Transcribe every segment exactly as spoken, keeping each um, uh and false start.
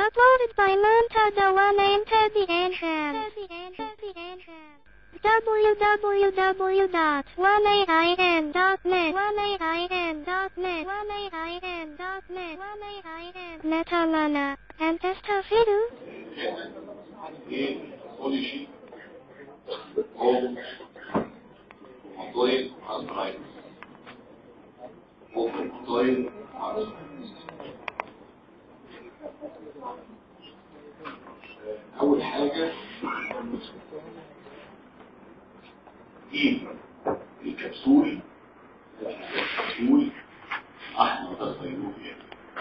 Uploaded by Montada and Teddy Anham. w w w dot one a i n dot net one a i n dot net one a i n dot net one a i n Netamana and Testafidu. ايه كل شيء هو مطلوب على الرايت هو مطلوب على الرايت. اول حاجه ايه الكبسول الكبسول احمر تصيروفيا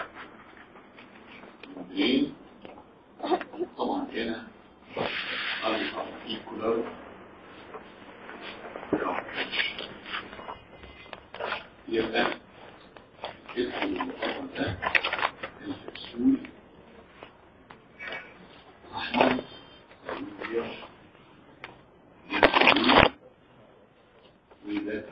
ممبرين طبعا هنا الارتيكولار يبقى اسم المقام ده الكبسول احمر تصيروفيا وده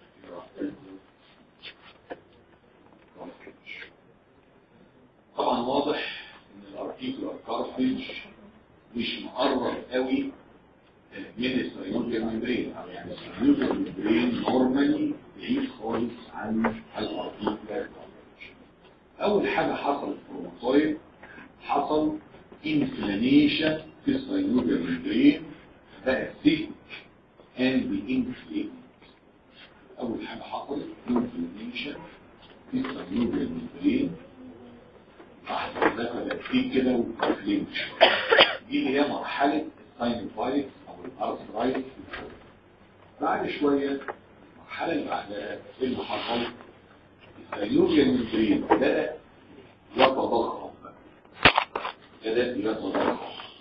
طبعا واضح ان الارتيكولار كارتريج مش مقرب قوي من السينوفيال ميمبرين، يعني السينوفيال ميمبرين نورمالي بعيد خالص عن الارتيكولار كارتريج. اول حاجه حصلت في الروماتويد حصل انفلاميشن في السينوفيال ميمبرين بقى ثيك اند انفليم. اول حاجه حصلت انفلاميشن في السينوفيال ميمبرين احسن ده بقى فيه كده وانفليم. دي اللي هي مرحله الساينوفايتس او الارثرايتس. بعد شويه المرحله اللي بعدها اللي حصل السينوفيال ميمبرين بدا يتضخم بدا يتضخم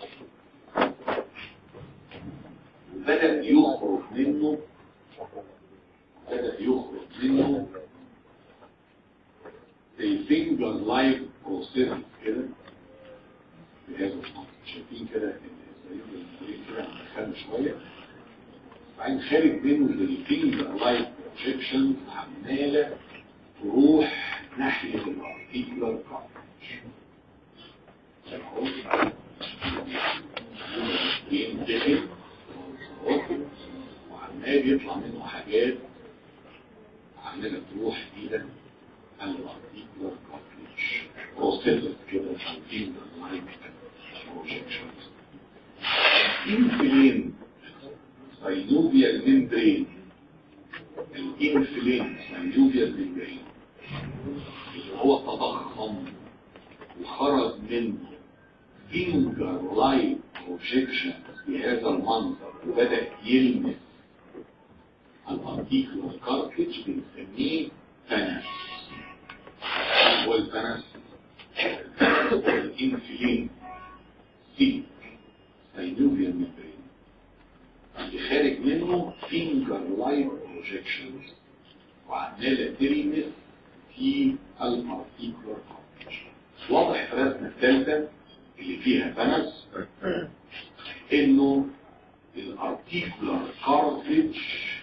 وبدا يخرج منه بدأ يخرج منه الفينجر لايك بروسيس كده بهذا الشكل. شايفين كده الزيوت كده مدخله شويه بعدين خارج منه الفينجر لايك بروجيكشن عماله تروح ناحيه الارتيكولار كارتريج. ينتقل وعمال يطلع منه حاجات عمالة تروح إلى الارتيكولار كارتريج بروسيلس كده شايفين اللايك بروجيكشنز. انفلين سينوفيال ميمبرين الانفلين سينوفيال ميمبرين اللي هو تضخم وخرج منه فينجر لايك بروجيكشنز بهذا المنظر وبدأ يلمس الارتيكولار كارتريج بنسميه فنس. هو الفنس الانفلين سيك سينوفيال ميمبرين اللي خارج منه فينجر لايك بروجيكشنز وعماله تلمس في الارتيكولار كارتريج. واضح في الرسمه الثالثه اللي فيها فنس انه الارتيكولار كارتريج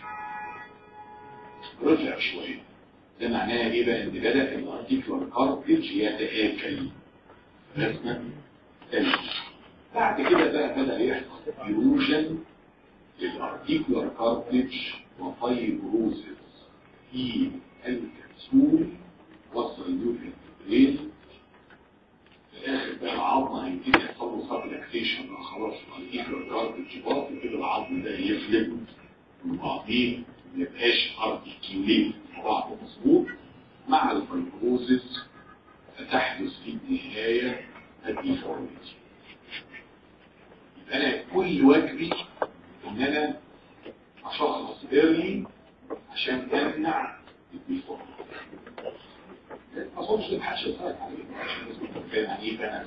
رجع شويه. ده معناها ايه بقى؟ ان بدأ الارتيكولار كارتريج يتآكل. رسمه ثالثه. بعد كده بقى بدأ يحصل ايروجن للارتيكولار كارتريج وفايبروزس في الكبسول والسينوفيال ميمبرين. في الاخر بقى العظم هيبتدي يحصل له سبلكسيشن. خلاص الارتيكولار كارتريج باظ كده العظم ده يفلت من بعضيه ما يبقاش ارتيكيوليت بعض مظبوط. مع الفايبروزس فتحدث في النهايه الديفورميتي. يبقى انا كل واجبي ان انا اشخص ايرلي عشان امنع الديفورميتي. ما اظنش ان محدش يتفرج عليه كان يعني ايه كان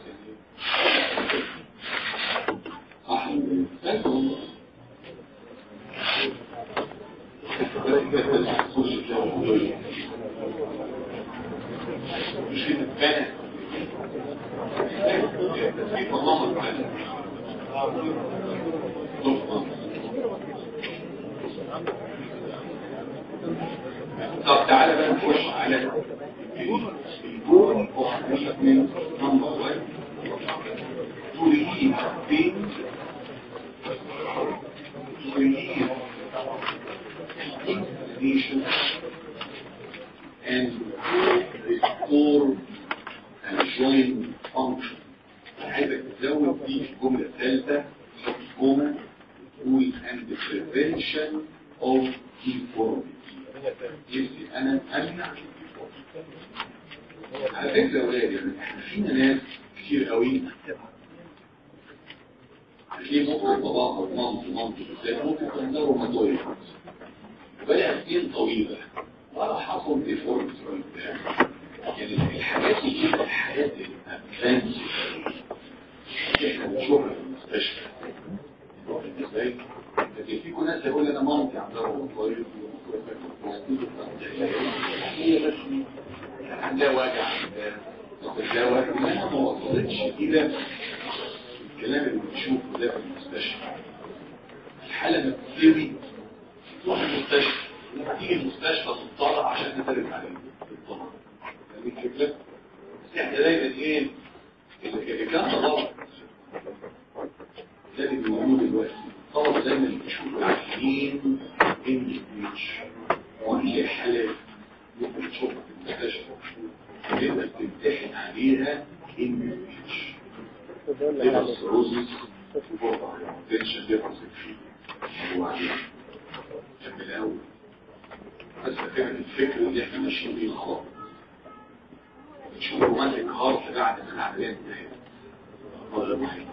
صح والله مش كده فاهم والله ما طب تعالى بقى نخش على الجول اوف تريتمنت نمبر واحد في حاجتين inclination and restore and join function. عايزك تزود دي في الجملة الثالثة حط جملة تقول and the prevention of deformity. يبقى أنا أمنع على فكرة يا ولاد يعني احنا فينا ناس كتير قوي هتلاقيه ممكن طبعا منطق منطق ازاي ممكن تنظروا مطوية وبدأ سنين طويلة ولا حصل ديفورميتي يعني الحاجات دي الحاجات الادفانسي احنا بنشوفها في المستشفى ازاي لكن في ناس يقول انا مامتي عندها مطوية هي بس عندها وجع عندها وجع ما ما وصلتش الى الكلام اللي بنشوفه ده في المستشفى. الحالة ما بتسيري تروح المستشفى لما تيجي المستشفى تطلع عشان تترك عليه تطلع يعني الفكرة بس احنا دايما ايه اللي كان غلط ده اللي بيقولوه دلوقتي طلب دايما بيشوف العيانين ان مش وهي حالات ممكن تشوفها في المستشفى تقدر تمتحن عليها ان مش ليبر سيروزيس تنشن ليبر سيروزيس هو عليها من الأول بس فكرة الفكر اللي احنا ماشيين بيه الخط نشوف رومانتك هارت بعد ما العملية انتهت هذا واحد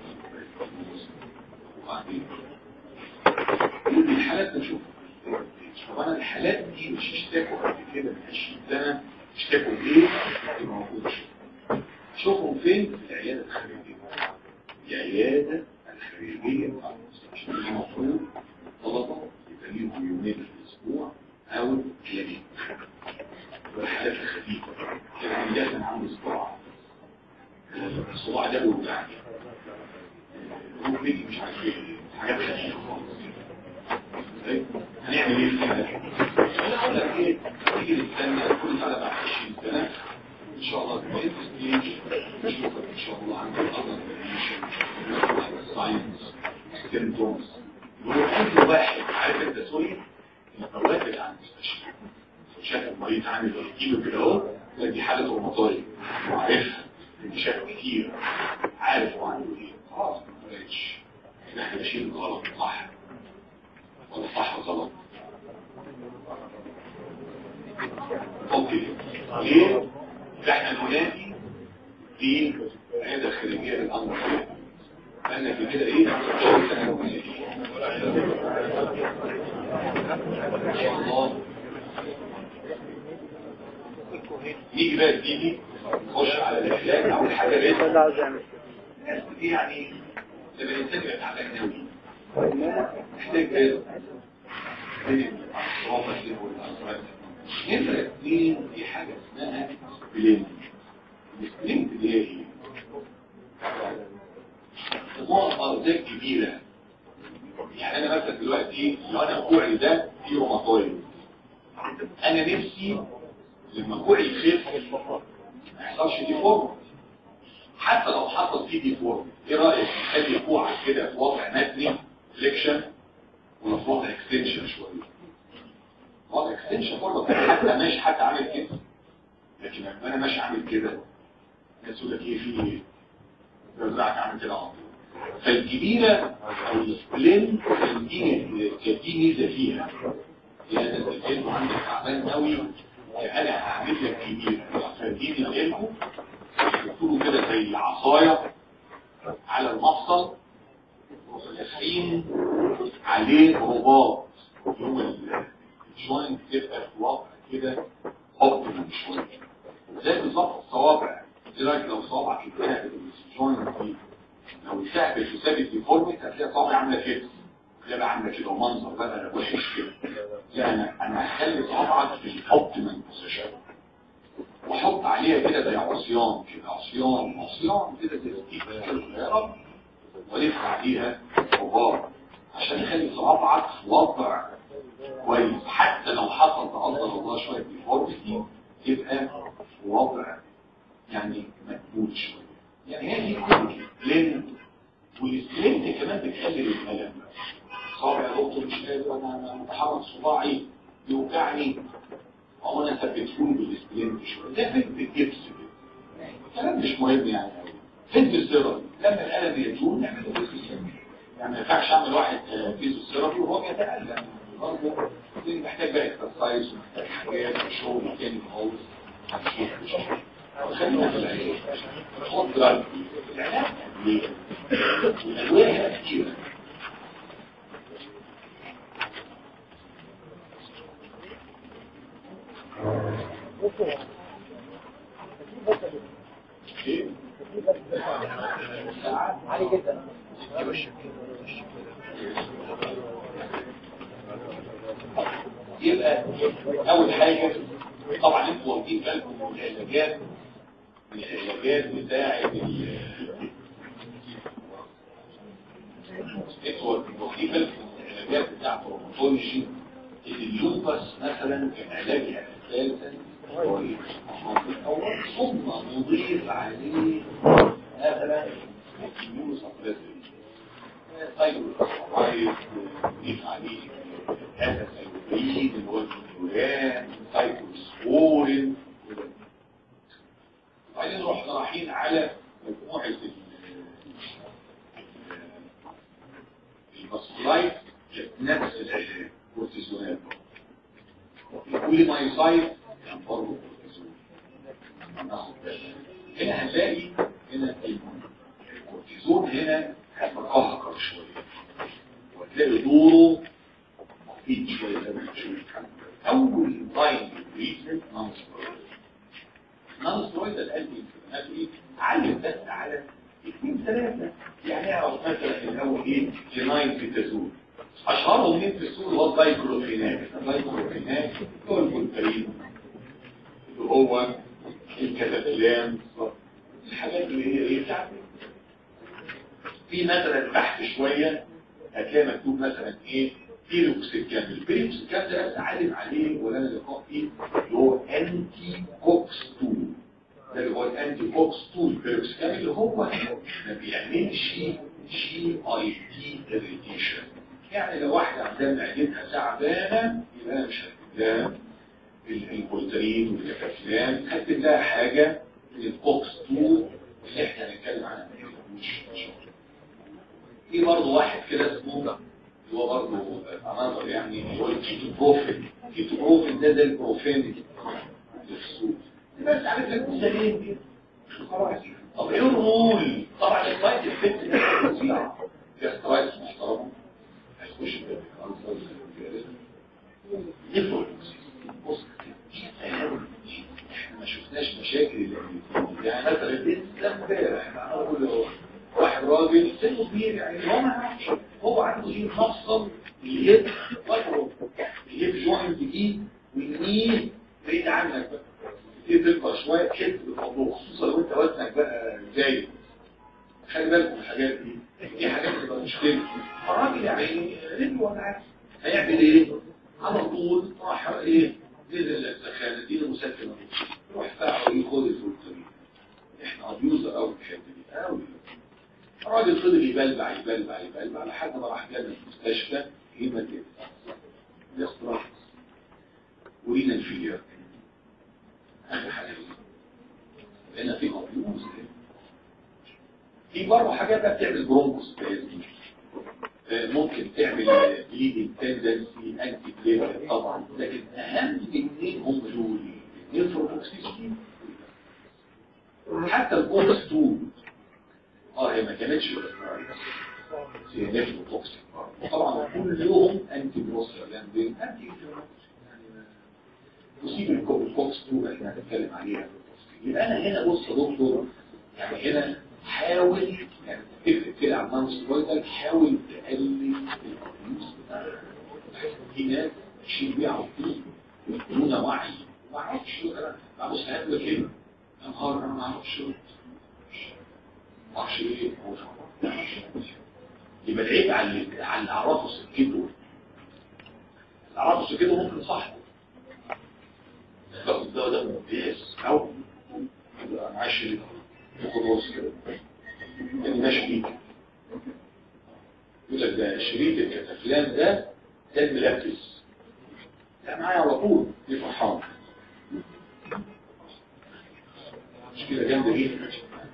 وبعدين كل الحالات نشوف طبعا الحالات دي مش اشتاكوا قبل كده من عشرين سنة اشتاكوا بايه اللي موجود شوفهم فين في العيادة الخارجية العيادة الخارجية مش المفروض طلبة يبقى ليهم يومين في الاسبوع او كلينيك والحالات الخفيفة يعني لازم عامل صباع الصباع ده بيوجعني ممكن يجي مش عارف ايه حاجات خفيفة خالص هنعمل ايه في الحالات انا اقول لك ايه تيجي نستنى كل سنة بعد عشرين سنة ان شاء الله بقيت ستيج نشوفك ان شاء الله عندك اضل كريشن ساينس سيمتومز وأي واحد عارف انت سوري المواد عن المستشفى شاف المريض عامل كيلو كده اهو دي حالة روماتويد وعارفها دي شاف كتير عارف هو عنده ايه خلاص ما بقتش احنا ماشيين غلط صح ولا صح غلط اوكي ليه؟ احنا ننادي في عيادة خارجية للأمر لأن في كده ايه؟ ان شاء الله نيجي بقى تيجي نخش على العلاج اول حاجه لازم يعني لما الانسان يبقى تعبان قوي محتاج ايه؟ نمرة اثنين في حاجه اسمها سبلين السبلين دي ايه؟ النقطه دي كبيره يعني انا مثلا دلوقتي لو انا كوعي ده فيه روماتويد انا نفسي لما كوعي يخف ما يحصلش ديفورم حتى لو حصل فيه ديفورم ايه رايك نخلي كوعك كده في وضع متني فليكشن ولا في وضع اكستنشن شويه وضع اكستنشن برضه حتى ماشي حتى عامل كده لكن لما انا ماشي عامل كده الناس يقول لك ايه في ايه رزعك عامل كده على فالكبيرة او السبلين دي دي ميزة فيها يعني انت الجلد عندك تعبان قوي انا هعمل لك كبيرة فديني الجلد يكتبوا كده زي عصاية على المفصل ولافين عليه رباط يوم الجوينت تبقى في وضع كده حط من شوية زي بالظبط الصوابع ايه رايك لو صوابعك اتنقل الجوينت دي لو الثعب في ثابت ديفورميت هتلاقي صابعي عامله كده هتلاقي بقى عامله كده ومنظر بقى وحش كده لا انا انا هخلي صابعك في الاوبتيمال بوزيشن واحط عليها كده زي عصيان كده عصيان عصيان كده زي ستيك كده صغيره والف عليها رباط عشان اخلي صابعك في وضع كويس حتى لو حصل تقدر الله شويه ديفورميتي يبقى في وضع يعني مقبول شويه يعني هي دي كل لين والسبرنت كمان بتقلل الالم. صعب يا دكتور مش قادر انا متحرك صباعي يوجعني او انا ثبتهولي بالسبرنت شويه ده فكره الجبس كده الكلام مش مهم يعني قوي. فيزيوثيرابي لما الالم يزول نعمل له فيزيوثيرابي يعني ما ينفعش اعمل واحد فيزيوثيرابي وهو بيتالم برضه دي محتاج بقى اكسرسايز ومحتاج حاجات شغل تاني خالص. خلينا في العلاج خد بالك العلاج والادويه هنا كتيره. عالي جدا. يبقى اول حاجه طبعا انتوا واخدين بالكم من العلاجات من العلاجات بتاعه انتوا واخدين بالكم من العلاجات بتاعه الروماتولوجي. اللوبس مثلا كان علاجها اساسا كويس الاول ثم نضيف عليه مثلا الكيميوسابريسيف طيب طيب نضيف عليه هذا السيروبريد اللي هو الكلوران سايكلوسبورين. وبعدين رحنا رايحين على مجموعه الماسكولايت نفس العلاج كورتيزونات كل ما يصيب كان برضه كورتيزون. هنا هنلاقي هنا الكورتيزون هنا هيتقهقر شويه وتلاقي دوره مفيد شويه زي ما بنشوف. اول لاين تريتمنت نون سترويد نون سترويد القلب الانفلاماتوري علم بس على اثنين ثلاثه يعني اعرف مثلا الاول ايه جيناين بيتازول اشهرهم من في السوق هو الدايكلوفيناك. الدايكلوفيناك هو الفولترين اللي هو الكتافلام الحاجات اللي هي ايه بتاعت في مثلا تحت شويه هتلاقي مكتوب مثلا ايه بيروكسيكام. البيروكسيكام ده بس عالم عليه ولا انا لقاء فيه اللي هو انتي كوكس اتنين. ده اللي هو الانتي كوكس اتنين البيروكسيكام اللي هو ما بيعملش جي اي تي اريتيشن. يعني لو واحدة عندها معدتها تعبانة يبقى أنا مش هكتب لها البولترين والكافلان هكتب لها حاجة من الكوكس اتنين اللي احنا هنتكلم عنها مش في برضه واحد كده اسمه اللي هو برضه انظر يعني اللي هو الكيتو بروفين. الكيتو بروفين ده زي البروفين للسوق بس عارف لك مثالين دي. طب ايه الرول؟ طبعا السايد افكت ده فظيع يا سترايس محترم هيخش في يفرق. بص احنا ما شفناش مشاكل يعني مثلا لسه امبارح معقول واحد راجل سنه كبير يعني هو ما يعرفش هو عنده ايه مفصل اليد واجهه اليد جوينت دي والنيه بعيد عنك بقى ايه تكبر شويه تحس بالموضوع خصوصا لو انت وزنك بقى زايد. خلي بالك من الحاجات دي دي حاجات بتبقى مشكله. الراجل يعني رجله وجعت هيعمل ايه؟ على طول راح ايه نزل السخانه دي المسكنه روح فاعل ياخد الفولترين. احنا ابيوزر قوي في الحته دي قوي. الراجل فضل يبلبع يبلبع يبلبع لحد ما راح جاب المستشفى هيماتيت الاختراق ورينا الفيلير اخر حاجه هنا في ابيوز. في برضه حاجات بتعمل برونكوسبازم ممكن تعمل بليدنج تندنسي انتي بليتر طبعا لكن اهم اثنين هم دول النيفروتوكسيستي حتى الكوكس اتنين اه هي ما كانتش هي نيفروتوكسيك طبعا كلهم انتي بروستاجلاندين انتي يعني نسيب الكوكس اتنين احنا هنتكلم عليها. يبقى انا هنا بص يا دكتور يعني هنا حاول يعني تفرق كده على النانوسترويدال حاول تقلل الابيوز بتاعها. في ناس تشيل بيها على طول دون وعي ما اعرفش انا ما بص هقول كده يا نهار انا ما اعرفش ما اعرفش ايه يبقى العيب على اللي على اللي عرفه سكته. اللي عرفه سكته ممكن صح ده ده ده ممتاز او عايش ياخد وصف كده يعني ماشي بيك يقول لك ده شريط الكتافلام ده ده الملبس ده معايا على طول دي فرحان مشكلة جامدة جدا.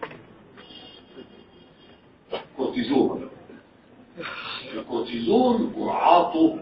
كورتيزون الكورتيزون جرعاته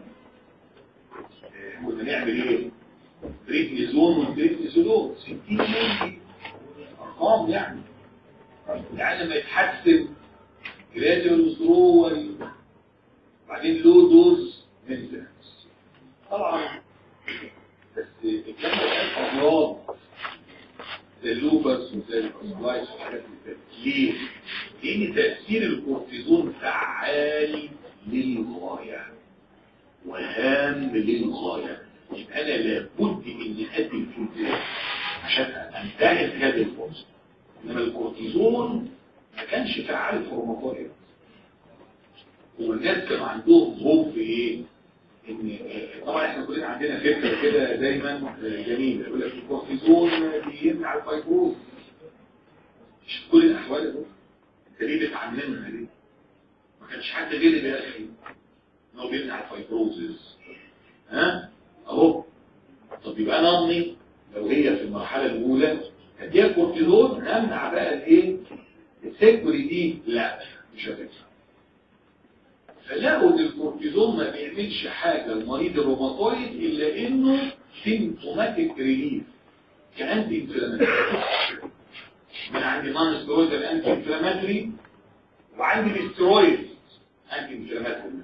كنا نعمل ايه؟ بريدنيزون والبريدنيزولون ستين مللي ارقام يعني يعني لما يتحسن جراديوال وسترول وبعدين لو دوز من طبعا بس الكلام ده امراض زي اللوبس وزي الاسبلايس والحاجات اللي ليه؟ لان تاثير الكورتيزون فعال للغايه وهام للغايه. يبقى انا لابد اني ادي الكورتيزون عشان انتهز هذه الفرصه. انما الكورتيزون ما كانش فعال في الروماتويد والناس كانوا عندهم خوف في ايه؟ ان طبعا احنا كلنا عندنا فكره كده دايما جميله يقول لك الكورتيزون بيمنع الفايبروز. مش في كل الاحوال دول انت ليه بتعممها ليه؟ ما كانش حد غير اللي قال ان هو بيمنع الفايبروزز. ها اهو طب يبقى انا امي لو هي في المرحله الاولى هديها كورتيزون همنع بقى الايه؟ السيكوري دي لا مش هتنفع. فلقوا ان الكورتيزون ما بيعملش حاجه لمريض الروماتويد الا انه سيمتوماتيك ريليف كانتي انفلاماتوري. من عندي نون ستيرويدال انتي انفلاماتوري وعندي الاسترويد انتي انفلاماتوري.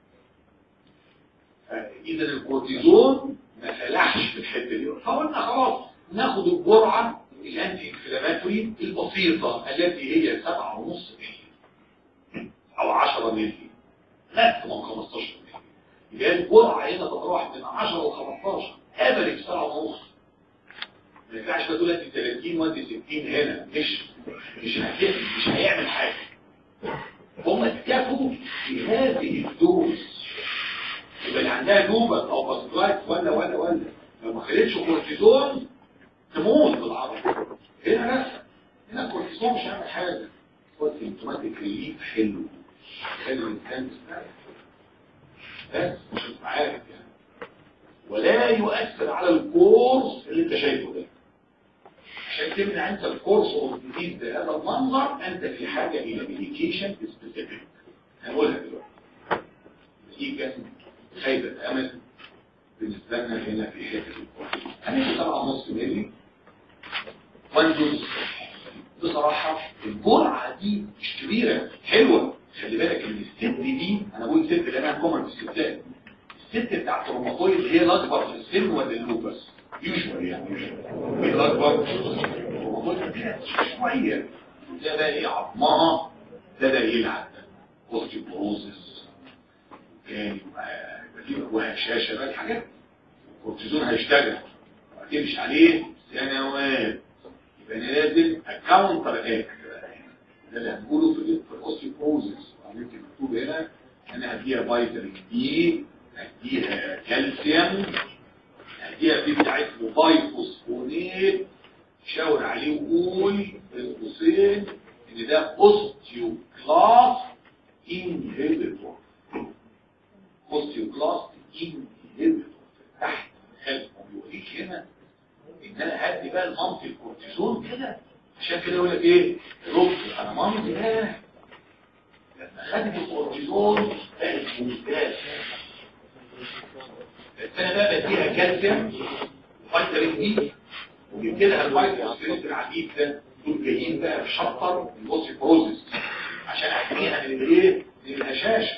اذا الكورتيزون ما فلحش في الحته دي فقلنا خلاص ناخد الجرعه الانتي انفلاماتوري البسيطه التي هي سبعة ونص مللي او عشرة مللي ماكسيموم خمستاشر مللي. يبقى الجرعه هنا تتراوح من عشرة ل خمستاشر افريج سبعة ونص. ما ينفعش تقول انت ثلاثين وانت ستين هنا مش مش مش هيعمل حاجه. هم اتكفوا في هذه الدوز. يبقى اللي عندها دوبة او باسكلايت ولا ولا ولا لو ما خدتش كورتيزون تموت بالعرض. هنا لا هنا الكورتيزون مش هيعمل حاجه. هو سيمتوماتيك ريليف حلو حلو الانسان بس مش عارف يعني ولا يؤثر على الكورس اللي انت شايفه ده. عشان تمنع انت الكورس او الجديد بهذا المنظر انت في حاجه الى ميديكيشن سبيسيفيك هنقولها دلوقتي. دي كانت خيبه امل بالنسبه لنا هنا في حته الكورس. هنيجي طبعا نص مللي وانجوز. بصراحه الجرعه دي مش كبيره حلوه. خلي بالك ان الست دي انا بقول ست لانها كومن في الستات. الست بتاعت الروماتويد هي الاكبر في السن ولا اللوبس؟ يوجوال يعني هي الاكبر. الروماتويد شويه ده بقى ايه عظمها ده ده يلعب اوستيوبروزس تاني وهشاشه بقى الحاجات. الكورتيزون هيشتغل هتمشي عليه سنوات. يبقى انا لازم اكاونتر اكت ده اللي هنقوله في الاوستيوبروزس. ممكن مكتوب هنا انا هديها فيتامين دي هديها كالسيوم هديها في بتاع اسمه بايفوسفونيت شاور عليه وقول بين قوسين ان ده اوستيوكلاست انهبيتور. اوستيوكلاست انهبيتور تحت خلف وبيوريك هنا ان انا هدي بقى المنطق الكورتيزون كده. عشان كده يقول لك ايه رب انا منطق ده لما خدت الكورتيزون بقت ممتاز. انا بقى بديها كالسيوم وفيتامين دي وجبت لها الفيتامين العديد ده دول جايين بقى في شطر الاوستيوبروزس عشان احميها من الايه؟ من الهشاشه.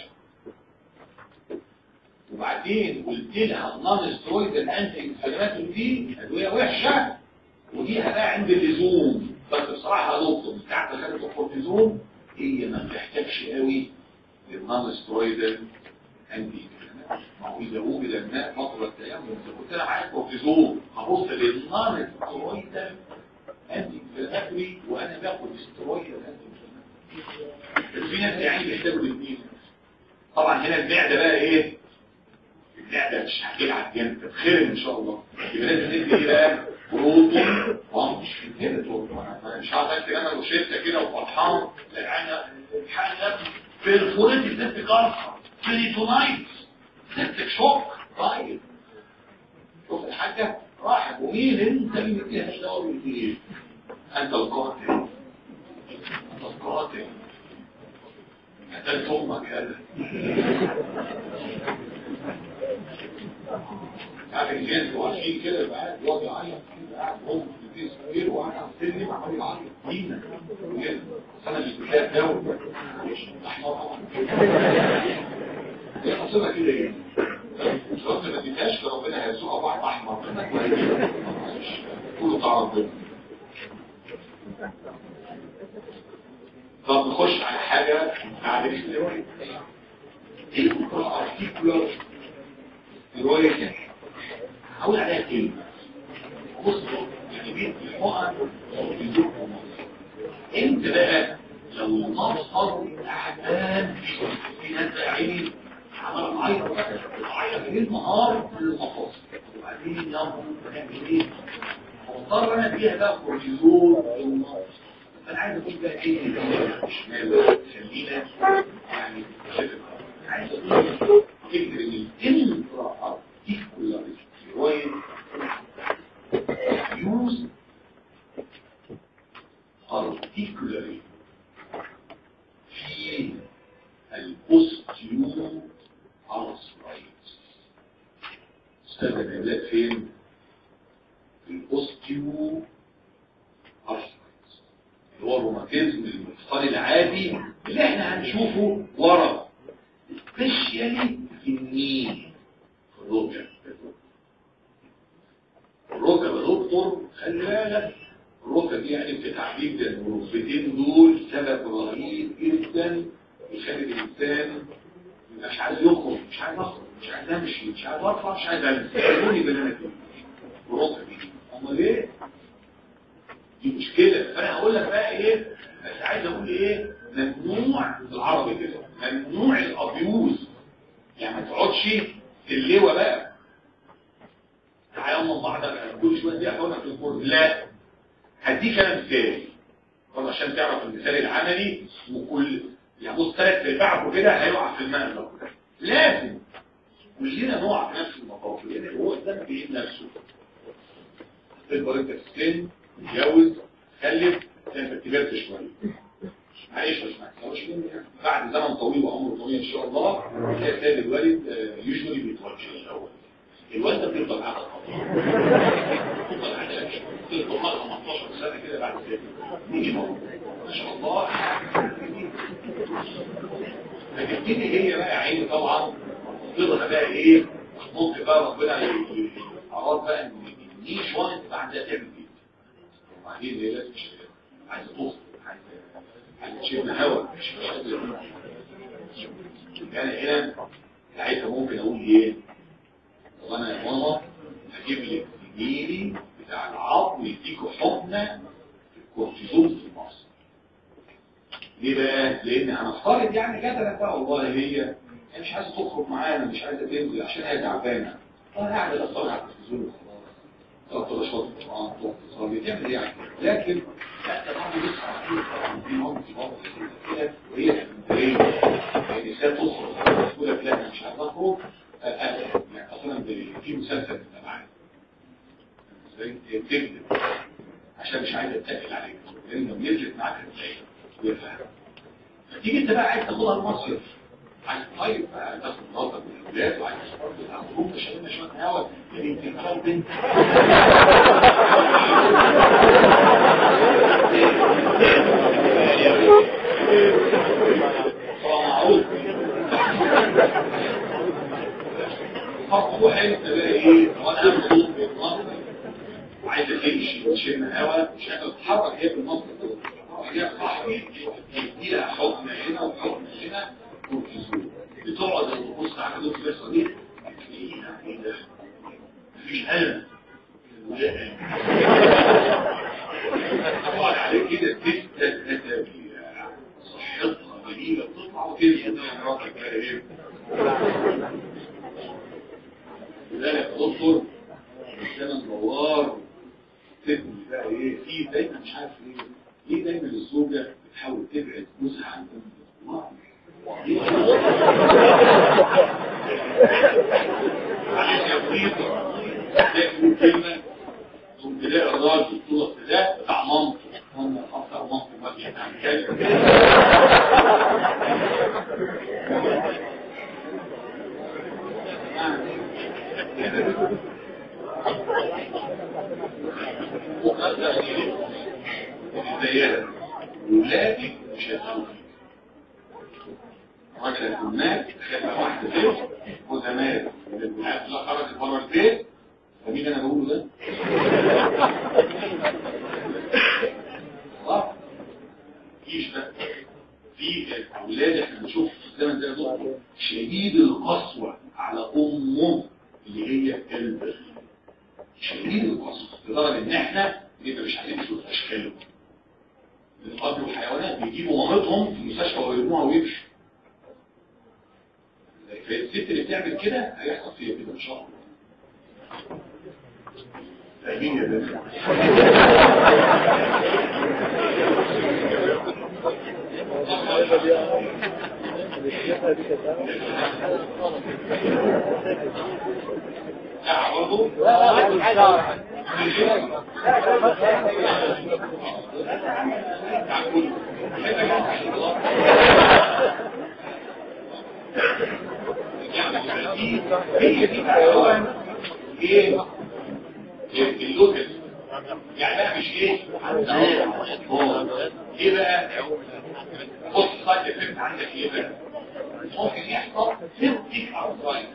وبعدين قلت لها النون سترويد الانتي انفلاماتوري دي ادويه وحشه ودي بقى عند اللزوم. بس بصراحه يا دكتور بتاعت خدت الكورتيزون هي ما بتحتاجش قوي للنون سترويد انتي انفلاماتوري. ما هو اذا وجد الماء فتره ايام قلت لها معاك كورتيزون هبص للنون سترويد انتي انفلاماتوري وانا باخد سترويد انتي انفلاماتوري. في ناس يعني بيحتاجوا الاثنين. طبعا هنا المعده بقى ايه؟ المعده مش هتلعب جامد تتخرم ان شاء الله. يبقى لازم ندي ايه بقى؟ بروتين بامش انهبيتور. انا مش هقعد اكتب انا روشته كده وفرحان لا انا حاجه بيرفوريتد سيبتيك ألسر، بيريتونايتس، سيبتيك شوك. طيب شوف الحاجة راحت، ومين انت اللي مديها الدواء بايديك؟ انت القاتل، انت القاتل، قتلت امك هذا. عارف الجنس وعشين كده بقى الواد يعيط قاعد هم في البيت كبير وقاعد على السلم عمال يعيط دينا كده. انا مش بتلاقي الدواء احنا طبعا هي قصيرة كده ايه؟ مش رب ما تنساش ربنا هيسوقها بعض احمر كله بتاع ربنا. طب نخش على حاجة بعد الرواية. ايه الارتيكولار رواية؟ هقول عليها كلمة. بص يعني بيت الحقن بيدوك ومصر. انت بقى لو المصر تعبان في ناس عيني عمل عيط عيط ليل نهار في المفاصل وبعدين ينام ونعمل ايه؟ مضطر انا فيها بقى كورتيزون والمصر. انا عايز اقول بقى ايه شمال خلينا يعني عايز اقول فكر ان الانفرا ارتيكولار ستيرويد يوز ارتيكولاري في الاوستيو ارثرايتس. استخدم العلاج فين؟ في الاوستيو ارثرايتس اللي هو الروماتيزم المفصلي العادي اللي احنا هنشوفه ورا سبيشالي في النين في الركبه. الركبه يا دكتور خلي بالك الركبه دي يعني بتتعب جدا، والركبتين دول سبب رهيب جدا يخلي الانسان مش عايز يخرج، مش عايز اخرج، مش عايز امشي، مش عايز اطلع، مش عايز انزل. خلوني بنات الركبه دي امال ايه؟ دي مشكله. فانا هقول لك بقى ايه، بس عايز اقول ايه، ممنوع بالعربي كده، ممنوع الابيوز. يعني ما تقعدش في اللواء بقى تعالى يلا بعضك كل شويه دي اقول لك في الكورس. لا هديك انا مثال طبعا عشان تعرف المثال العملي. وكل يعني بص ثلاث ارباعه كده هيقع في المنزل. لازم كلنا نقع في نفس المطاف لان هو الدم بيعيد نفسه. تكبر انت في السن تتجوز تخلف انت كبرت شويه معلش مش معلش يعني بعد زمن طويل وعمر طويل ان شاء الله تلاقي سيد الوالد يوجوالي بيتوجه الاول. الوالد ده بيفضل قاعد بيفضل قاعد بيفضل خمستاشر سنه كده بعد كده نيجي ما شاء الله. فتبتدي هي بقى عيني طبعا تفضل بقى ايه ممكن بقى ربنا يعرض بقى ان دي شويه انت عندها تعمل ايه وبعدين هي لازم عايز تخرج عايز تشم هوا مش قادر. يعني هنا ساعتها ممكن اقول ايه طب انا يا ماما هجيب لك زميلي بتاع العظم يديكوا حقنه الكورتيزون في المصر. ليه بقى؟ لان هنفترض يعني كده بقى والله هي مش عايزه تخرج معانا مش عايزه تنزل عشان هي تعبانه. انا قاعد اتفرج على التلفزيون وخلاص طب شويه القران تصلي تعمل ايه يعني. لكن حتى بعض بيسمع طبعا في مامتي مامتي كده وهي كانت يعني ساعات تخرج تقول لك لا مش عايزه اخرج يعني اصلا في مسلسل معايا ازاي بتكذب عشان مش عايزه تتقل عليك لان لو نزلت معاك هتلاقيها ويفهم. فتيجي انت بقى عايز تاخدها المصيف عايز طيب تاخد مراتك من الاولاد وعايز برضه تاخدهم تشيلنا شويه هوا يعني انت كمان بنت طبعا معروف هتروح انت بقى ايه وانا مبسوط بالمصر وعايزه تمشي وتشم هوا مش قادره تتحرك هي بالمصر هي صاحبي يديها حكم هنا وحكم هنا كورتيزون بتقعد تبص على الدكتور القصه دي تلاقيها ايه ده مفيش قلب طبعا عليك كده تستة صحتها جميله بتطلع وتمشي زي مراتك بقى ايه لذلك يا دكتور السنه الدوار تبني بقى ايه في دايما مش عارف ايه ليه دايما الزوجه بتحاول تبعد جوزها عن ام الله معلش يا مريض تاكل كلمه ثم تلاقي الراجل طول ده بتاع مامته هم اكتر مامته ما بيعمل كده وقدر لي الزيادة ولادك مش هتشوفي راجل الجمال خلق واحدة بيت وزمان البنات لا خرجت بره البيت فمين انا بقوله ده؟ صح؟ مفيش بقى في اولاد احنا بنشوف في الزمن ده دول شديد القسوة على امه اللي هي البر شديد القسوة لدرجة ان احنا نبقى مش عايزين نشوف اشكالهم القبل والحيوانات بيجيبوا مامتهم في المستشفى ويرموها ويمشوا فالست اللي بتعمل كده هيحصل فيها كده ان شاء الله فاهمين يا بنت لا برضه هي دي حيوان ايه اللوكس يعني بقى مش ايه ايه بقى بص صايد افكت عندك ايه بقى ممكن يحصل سيبتيك ارثرايتس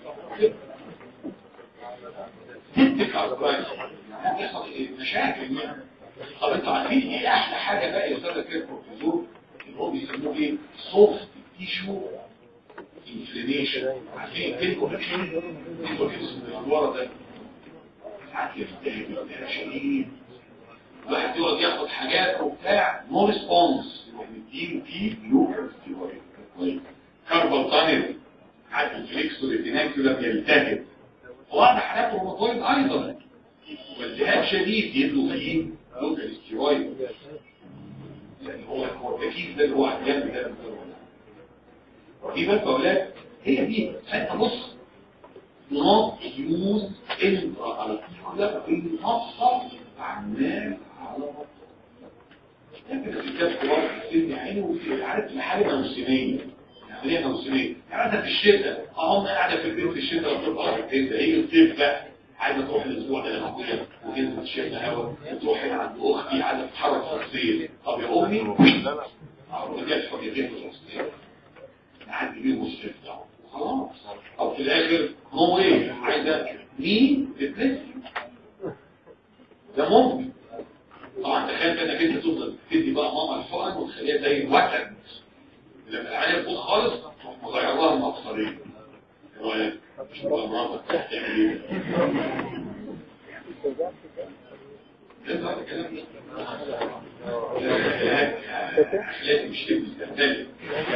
سيبتيك ارثرايتس ممكن يحصل ايه مشاكل منها طب انتوا عارفين ايه احلى حاجه بقى يا استاذ الكورتيزون اللي هو بيسموه ايه سوفت تيشو انفلاميشن عارفين الكلكو الورا ده ساعات يفتح يفتح شديد الواحد يقعد ياخد حاجات وبتاع نو ريسبونس نديله فيه جلوكوز كاربالتانيل حتى الفليكس والريتيناكيولم يلتهب وواحد حالات روماتويد ايضا والتهاب شديد يدلو فيه جلوكوستيرويد يعني هو هو التكييف ده اللي هو على الجنب ده في بقى اولاد هي دي حتى بص not use intra-articular المفصل عمال على بطل لكن الستات كبار في السن عينه وفي عارف الحاجة موسمية يعني ايه موسمية؟ يعني مثلا في الشتاء اهم قاعدة في البيت في الشتاء وتبقى في البيت ده هي الصيف بقى عايزة تروح الاسبوع ده لأخويا وتنزل الشتاء هوا وتروح هنا عند اختي عايزة تتحرك في الصيف طب يا امي اقول لك يا حبيبي في الصيف عندي بيه مشكلة خلاص او في الاخر هو ايه عايزة مين بتنسي ده ممكن طبعا تخيل انك انت تفضل تدي بقى ماما الحقن وتخليها زي الوتد لما العيال تبوظ خالص تروح مغير لها المفصلين ايه رايك مش بقى مراتك تعمل ايه ده هذا الكلام لازم مش تبني تبتلي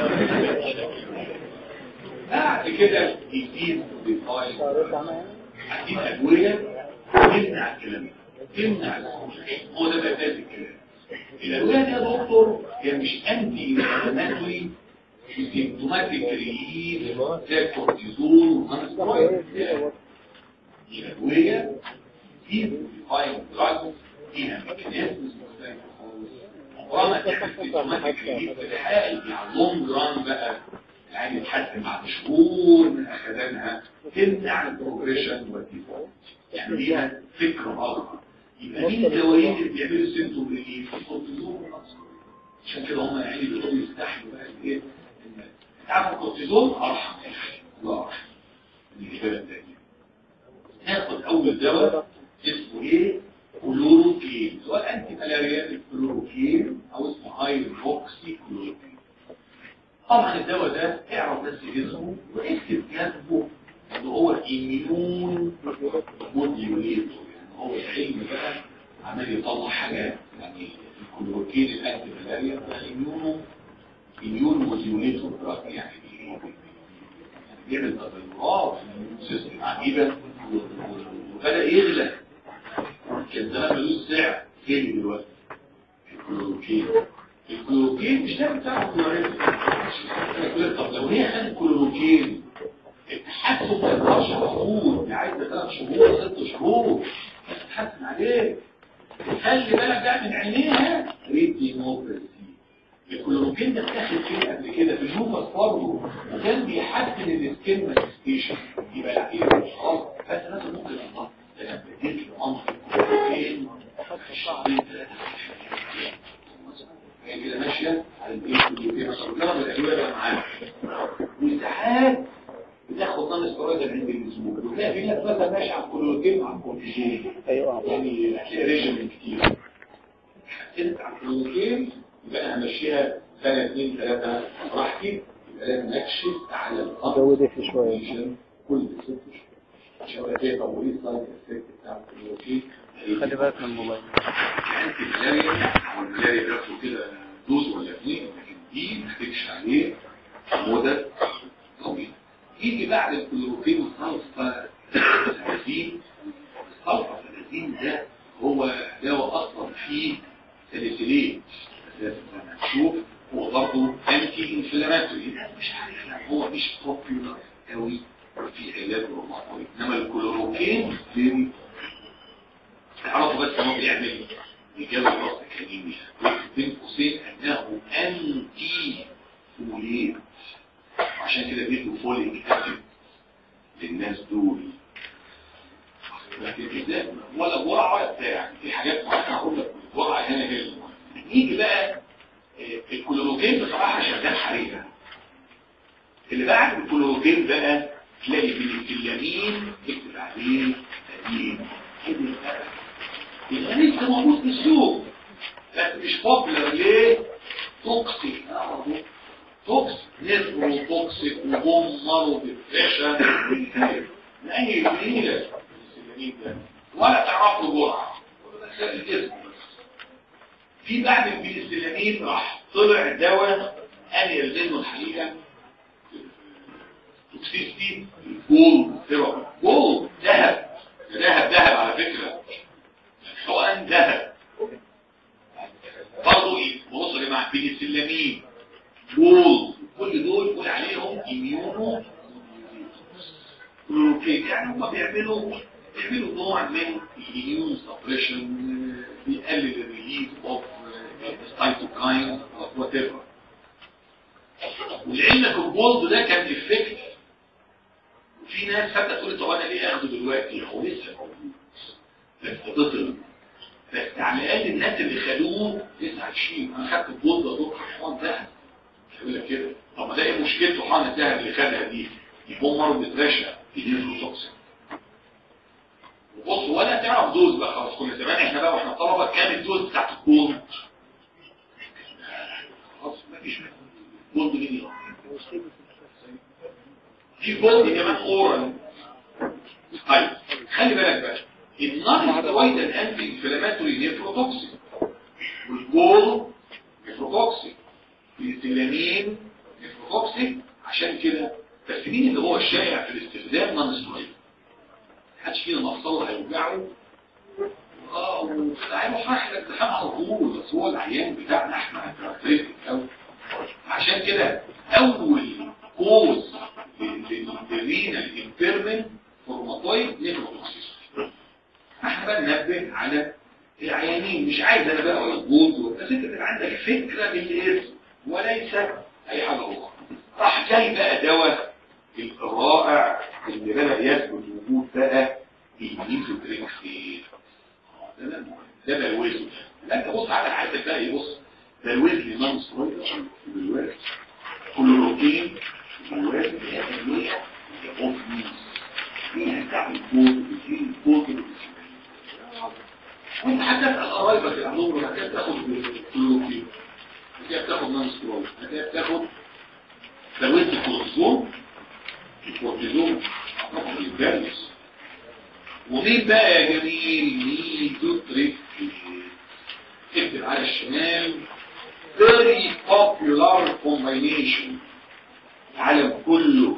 بعد كده يزيد بالفايل هتجيب ادويه تمنع الكلام تمنع الكلام هو ده بقى اساس الكلام الادويه دي يا دكتور هي مش انتي انفلاماتوري سيمتوماتيك ريليف زي الكورتيزون والهانسترويد دي ادويه دي بالفايل دراج فيها ميكانيزمز مختلفه خالص عمرها ما تعمل سيمتوماتيك ريليف في الحقيقه على اللونج ران بقى يعني تحسن بعد شهور من اخذانها تمنع البروجريشن والديفولت يعني ليها فكره اخرى يبقى مين الدوايين اللي بيعملوا سيمتوم ريليف الكورتيزون عشان كده هم يعني بيقولوا يستحملوا بقى ايه تعرفوا الكورتيزون ارحم يا اخي الله ارحم من الاجابه الثانيه ناخد اول دواء اسمه ايه كلوروكين سواء انتي ملاريات الكلوروكين او اسمه هايدروكسي كلوروكين طبعا الدواء ده اعرف بس اسمه واكتب جنبه ان هو ايميون موديوليتور يعني هو العلم بقى عمال يطلع حاجات يعني الكلوروكين الانتي ملاريا ده ايميون ايميون موديوليتور يعني بيعمل تغيرات في الاميون سيستم عجيبه وبدا يغلى كان زمان ملوش سعر غالي دلوقتي الكلوروكين الكلوروكين مش لازم تعرف كلوروكين وهي خدت كلوروكين التحسن ما يقدرش على دي عايزه ثلاث شهور ست شهور بس تحسن عليه. خلي بالك بقى من عينيها ريتينوباثي. الكلوروكين ده اتاخد فيه قبل كده في النوبس برضه وكان بيحسن السكين مانيفستيشن. يبقى لا ايه خلاص بس لازم ممكن اطلع انا بديك العنصر الكلوروكين هي كده ماشيه على الايه الكلوروكين مثلا جرب الادويه بقى معاك وساعات بتاخد نون ستيرويد عند الاسبوع وتلاقي في ناس مثلا ماشيه على الكلوروكين مع الكورتيزون. ايوه يعني هتلاقي ريجيم كتير حسنت على الكلوروكين يبقى انا همشيها سنه اثنين ثلاثه براحتي. يبقى لازم اكشف على الامر زود في شويه كل ست شهور عشان ابقى فاهم هو ايه السايد افكت بتاع الكلوروكين. خلي بالك من الموبايل يعني في الملاريا او الملاريا بياخدوا كده دوز ولا اثنين لكن دي ما تكش عليه مده طويله. يجي بعد الكلوروكين الصلفه ثلاثين. الصلفه ثلاثين ده هو دواء اصلا فيه ساليسيليت اساسا زي ما هنشوف هو برضه انتي انفلاماتوري. مش عارف يعني هو مش بوبيولار قوي في علاج الروماتويد انما الكلوروكين فيري تعرفوا بس هو بيعمل يجاوب راس الكلمه بين قوسين انه انتي فوليت عشان كده بيدوا فوليك اسيد للناس دول. لكن ده ولا جرعه بتاع في حاجات معينه هقول لك الجرعه هنا هي المهمه. نيجي بقى الكلوروكين بصراحه شغال حريقه. اللي بعد الكلوروكين بقى تلاقي بنفيلامين اكتب عليه تقليل الغنيم ده موجود في السوق بس مش بوبلر. ليه؟ توكسيك توكسيك نزلوا توكسيك وبومر وبالفشة من اي جميلة ولا تعرفوا جرعة الاسم. في بعد البنسلامين راح طلع دواء قال يلزمه الحقيقة توكسيستي الجول ثيرابي. جول ذهب ذهب ذهب على فكرة حقن ذهب برضه ايه بصوا يا جماعه بنسلامين جول كل دول بقول عليهم اميونو كلوروكين. يعني هم بيعملوا بيعملوا نوع من الاميون سبريشن بيقلل الريليز اوف سايتوكاين وات ايفر. ولعلمك الجولد ده كان افكت وفي ناس حتى تقول طب انا ليه اخده دلوقتي هو لسه موجود بس تطلب بس على الاقل الناس اللي خدوه تسعة وعشرين. انا خدت الجولد ده حقن ذهب يقول لك كده طب ما ده ايه مشكلته حقن الذهب اللي خدها دي يكون مرض ديبريشن يديله توكسين. وبص ولا تعرف دوز بقى خلاص كنا زمان احنا بقى واحنا طلبه كام الدوز بتاعت الجولد خلاص مفيش جولد مين في جولد كمان اورال. طيب خلي بالك بقى النون ستيرويد الانتي انفلاماتوري نيفروتوكسيك والجول نيفروتوكسيك السيلامين نيفروتوكسيك. عشان كده بس مين اللي هو الشائع في الاستخدام نون ستيرويد؟ محدش فينا مفصله هيوجعه اه وهيروح رايح للالتحام على طول بس هو العيان بتاعنا احنا كاركترستيك قوي. عشان كده اول كوز للرينال امبيرمنت روماتويد نيفروتوكسيك. احنا بقى ننبه على العيانين مش عايز انا بقى وجود بس انت بيبقى عندك فكره بالاسم وليس اي حاجه اخرى. راح جاي بقى دواء الرائع اللي بدا يثبت وجود بقى الميزوتريكسين. ده ده ده الوزن ده انت بص على حاجه بقى يبص ده الوزن نون سترويد بالوزن كلوروكين بالوزن مية اوف مين هتعمل كود بتجيب كود وانت حتى تسأل قرايبك العمر هتبقى تاخد كلوروكين هتبقى تاخد نون سترويد هتبقى تاخد تلويث الكورتيزون الكورتيزون طبعا الجالس. ومين بقى يا جميل ميزوتريكسين اكتب على الشمال very popular combination العالم كله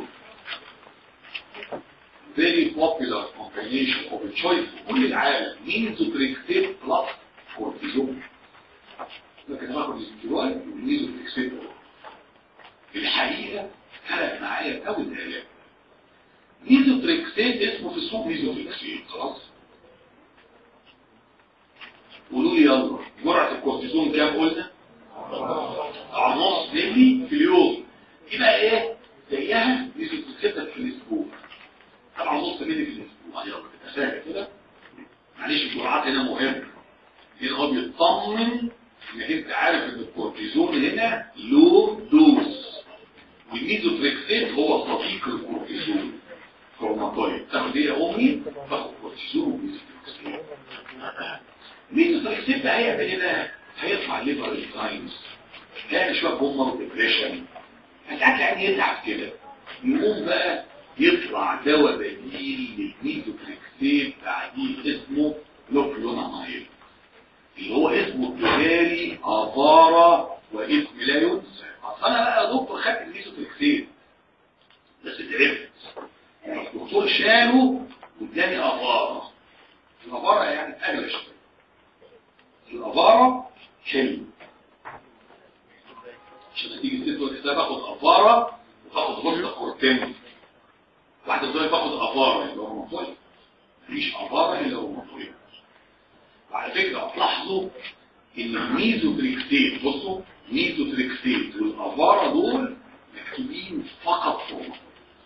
very popular combination of a choice في كل العالم ميزوتريكسين بلس كورتيزون. لكن هناخد الاستيرويد والميزوتريكسين الحقيقه فرق معايا قوي العلاج. ميزوتريكسيت اسمه في السوق ميزوتريكسيت خلاص. قولوا لي يلا جرعه الكورتيزون كام قلنا؟ نص مللي في اليوم. يبقى ايه زيها ميزوتريكسيت في الاسبوع. طبعا نص مللي في الاسبوع يلا تبقى سهله كده. معلش الجرعات هنا مهمه. هنا هو بيطمن انك انت عارف ان الكورتيزون هنا لو دوز، والميزوتريكسيت هو صديق الكورتيزون. روماتويد تاخد ايه يا امي؟ تاخد كورتيزون وميزوتريكسيت. ميزوتريكسيت بقى هيعمل ايه بقى؟ هيطلع ليفر انزايمز، هيعمل شويه بومر وديبريشن، هتلاقي العين يتعب كده. يقوم بقى يطلع دواء بديل للميزوتريكسيت بعديه اسمه لوفلونامايد، اللي هو اسمه التجاري افارا واسم لا ينسى. اصل انا بقى يا دكتور خدت الميزوتريكسيت بس تعبت، الدكتور شاله واداني افارا. الافارا يعني اغلى شويه. الافارا حلو عشان تيجي الست وتحسها باخد افارا وباخد غصه كورتين. واحده بتقول باخد افارا اللي هو روماتويد، مفيش افارا الا روماتويد. وعلى فكره تلاحظوا ان الميزوتريكسيت، بصوا ميزوتريكسيت والافارا دول مكتوبين فقط في روماتويد،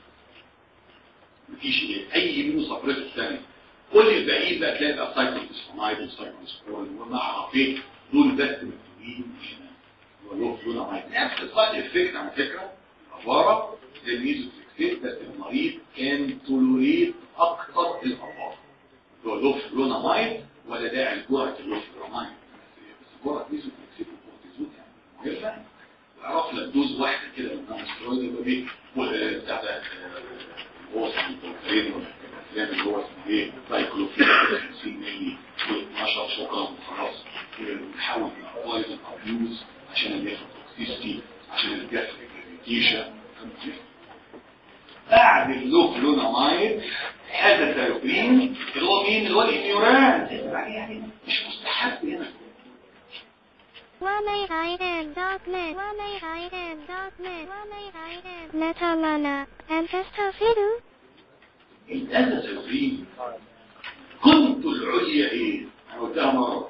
مفيش اي مينو سبريس ثاني. كل الباقيين بقى تلاقي بقى سايكلوسمايد وسايكلوسكول وما اعرف ايه، دول بس مكتوبين هنا ولوفلونامايد. نفس السايد افكت على فكره الافارا زي الميزوتريكسيت، بس المريض كان تولوريت اكتر الافارا اللي هو لوفلونامايد، ولا داعي لجرعه اللوفلونامايد. بس جرعه ميزوتريكسيت والكورتيزون يعني مهمه. وعرف لك دوز واحده كده من النون يبقى ايه بتاع ده هو الكورتيزون والكلام اللي هو اسمه ايه سايكلوفين خمسين مللي و12 شكرا وخلاص. ونحاول نقايض الابيوز عشان النيفروتوكسيستي عشان الجاستريكيشن. بعد اللوفلونامايد هذا التايوبين اللي هو مين؟ اللي هو الاميوران. يعني مش مستحب هنا. one a i n dot net one a i n dot net one a i n Netalana Antestafidu. الأساس الفريد كنت العليا ايه؟ انا قلتها مرة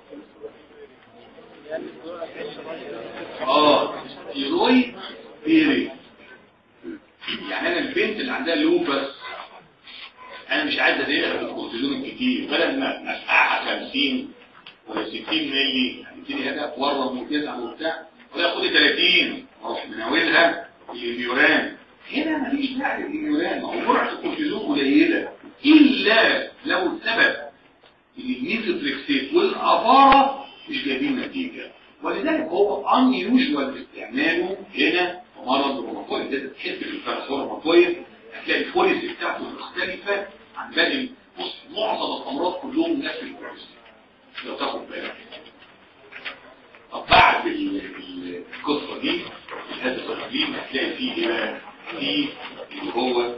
اه تيرويد بيري. يعني انا البنت اللي عندها لوبس انا مش عايز اديها بالكورتيزون الكتير، بدل ما اسقعها خمسين ولا ستين مللي هتبتدي هدف ورم وتسعة وبتاع ولا خدي ثلاثين اروح مناولها الاميوران. هنا مفيش داعي للاميوران، ما هو جرعه الكورتيزون قليله الا لو السبب الميزوتريكسيت والافارا مش جايبين نتيجه، ولذلك هو ان يوجوال استعماله هنا في مرض الروماتويد. ده تحس بالفرق الروماتويد هتلاقي الفوليس بتاعته مختلفه عن باقي. بص معظم الامراض كلهم نفس الفوليس لو تاخد بالك. طب بعد القصه دي هذا التقديم هتلاقي فيه ايه بقى؟ فيه اللي هو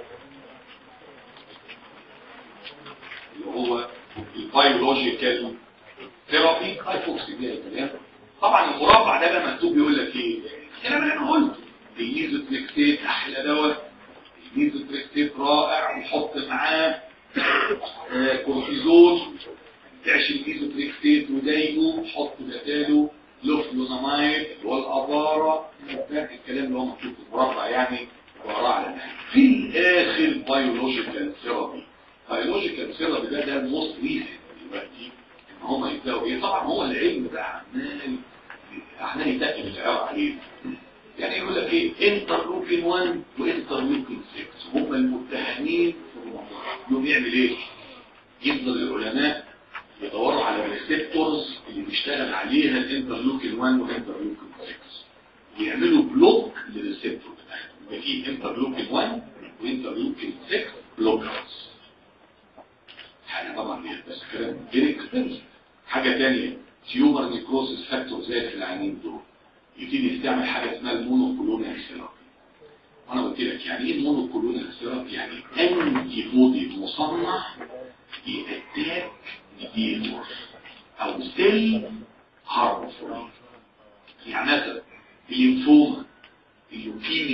اللي هو البيولوجيكال ثيرابي هايبوكسيميا الكلام. طبعا المربع ده بقى مكتوب يقول لك ايه الكلام اللي انا قلته. الميزوتريكسيت احلى دواء، الميزوتريكسيت رائع، ونحط معاه كورتيزون، تعش الميزوتريكسيت ودايجو، حط بداله لوفلونامايد والافارا. ده الكلام اللي هو مكتوب في المربع يعني وراه على النهايه. في الاخر بيولوجيكال ثيرابي. بيولوجيكال ثيرابي ده ده الموست ريسنت دلوقتي ان هم يبداوا ايه. طبعا هو العلم بقى عمال عمال يتقل العيار عليه. يعني يقول لك ايه انترلوكين واحد وانترلوكين ستة هم المتهمين في الموضوع. يوم يعمل ايه؟ يفضل العلماء يدوروا على الريسبتورز اللي بيشتغل عليها الانترلوكين واحد وانترلوكين ستة ويعملوا بلوك للريسبتور بتاعهم. يبقى في انترلوكين واحد وانترلوكين ستة بلوكرز. حاجه طبعا دي بس كلام فيري اكسبنسيف. حاجه ثانيه تيومر نيكروسيس فاكتور زي في العينين دول يبتدي يستعمل حاجه اسمها المونوكلونال ثيرابي. وانا قلت لك يعني ايه المونوكلونال ثيرابي؟ يعني انتي بودي مصنع يأتاك ميديتور او سيل هارمفول. يعني مثلا الليمفوما، الليوكيميا،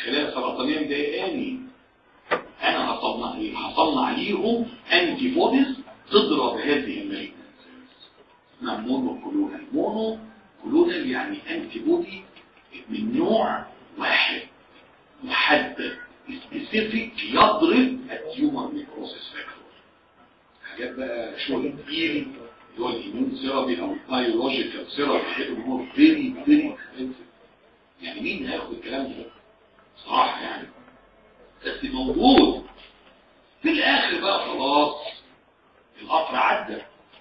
خلايا سرطانيه مضايقاني، انا هصنع ايه؟ هصنع ليهم انتي بوديز تضرب هذه المالجنت اسمها مونو كلونال. مونو كلونال يعني انتي بودي من نوع واحد محدد سبيسيفيك يضرب التيومر نيكروسيس فاكتور. حاجات بقى شغل كبير اللي هو الاميون ثيرابي او البايولوجيكال ثيرابي، حاجات هو فيري فيري اكسبنسيف. يعني مين هياخد الكلام ده؟ صراحه يعني بس موجود. في الاخر بقى خلاص القطر عدى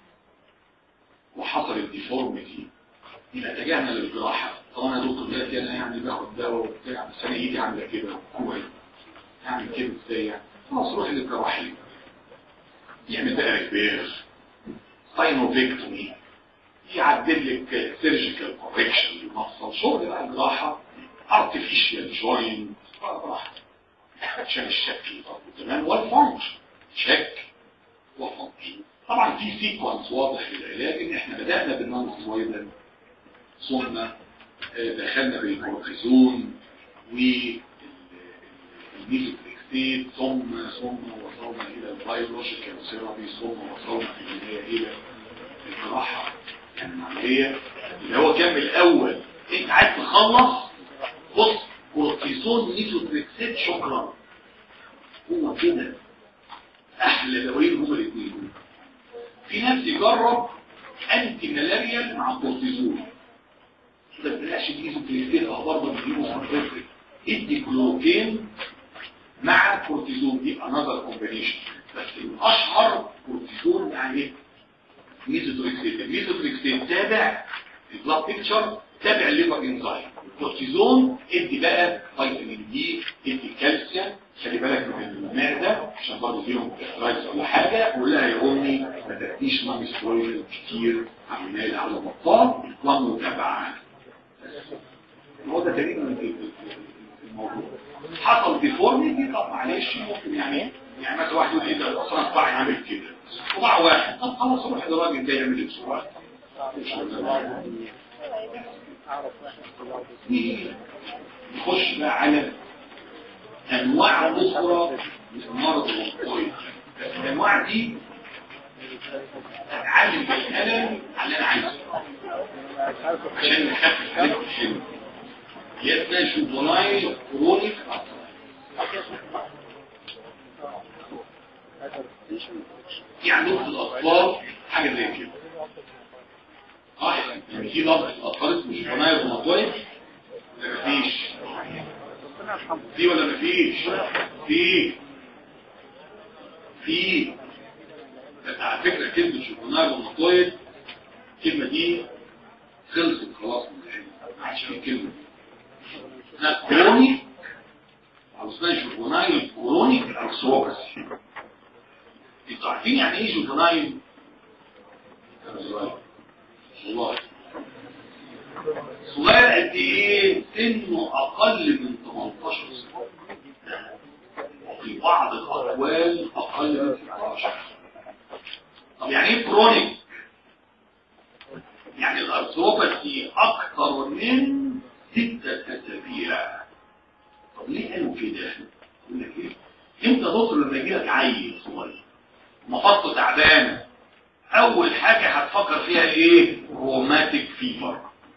وحصل الديفورميتي، يبقى اتجهنا للجراحه. طبعا يا دكتور دلوقتي انا يعني باخد دواء وبتاع بس انا ايدي عامله كده كويس، هعمل كده ازاي يعني؟ خلاص روح للجراحين يعمل بقى ريبير ساينوفيكتومي، يعدل لك سيرجيكال كوركشن للمفصل، شغل بقى الجراحه ارتفيشال جوينت براحتك عشان الشكل تمام والفانكشن شك وفانكشن. طبعا في سيكونس واضح للعلاج ان احنا بدانا بالنون ستيرويدال ثم دخلنا بالكورتيزون والميزوتريكسيت ثم ثم وصلنا الى البايولوجيكال ثيرابي ثم وصلنا في النهايه الى الجراحه يعني العمليه اللي هو كان الاول. انت عايز تخلص بص كورتيزون ميزوتريكسيت شكرا، هو كده احلى دوايين هما الاثنين. في ناس يجرب انتي ملاريال مع كورتيزون، ما بلاش ميزوتريكسيت او برضه بيجيبوا كورتيزون، ادي كلوكين مع كورتيزون دي انذر كومبينيشن، بس الاشهر كورتيزون مع ايه؟ ميزوتريكسيت. الميزوتريكسيت تابع البلاد بيكتشر، تابع الليفر انزايم. الكورتيزون ادي بقى فيتامين دي، ادي كالسيوم، خلي بالك من المعده عشان برضه فيهم كرايس ولا حاجه، قول لها يا امي ما تاكليش نون ستيرويد كتير، عمليه على بطال ومتابعه. هو ده تقريبا الموضوع. حصل ديفورميتي طب معلش ممكن يعني يعني مثلا واحد يقول ايه ده اصلا صباعي عامل كده، صباع واحد طب خلاص روح للراجل ده يعمل بسرعه. نخش بقى على انواع اخرى من مرض الروماتويد. الانواع دي هتعلم بالقلم على اللي انا عايزه عشان نخفف عليكم الحلو. هي اسمها جوفنايل كرونيك يعني في الاطفال حاجه زي كده صح؟ يعني في لفظ الاطفال اسمه جوفنايل روماتويد مفيش في ولا مفيش؟ في في على فكره كلمه جوفنايل روماتويد الكلمه دي خلصت خلاص من العلم، ما عادش في كلمه اسمها كرونيك او اسمها جوفنايل كرونيك ارثروباثي. انتوا عارفين يعني ايه جوفنايل؟ والله صغير قد ايه؟ سنه اقل من ثمانية عشر سنه، وفي بعض الاطوال اقل من ستة عشر. طب يعني ايه كرونيك؟ يعني الارثروباثي اكثر من ستة اسابيع. طب ليه قالوا كده؟ يقول لك ايه؟ انت دكتور لما يجي لك عيل صغير مفصله تعبانه اول حاجه هتفكر فيها ايه؟ روماتيك فيفر.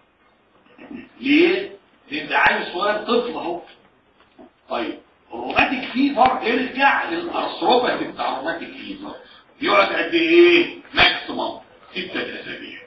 ليه؟ لان ده عيل صغير طفل اهو. طيب الروماتيك فيفر يرجع للارثروباثي بتاع الروماتيك فيفر يقعد قد ايه؟ ماكسيمم ستة اسابيع.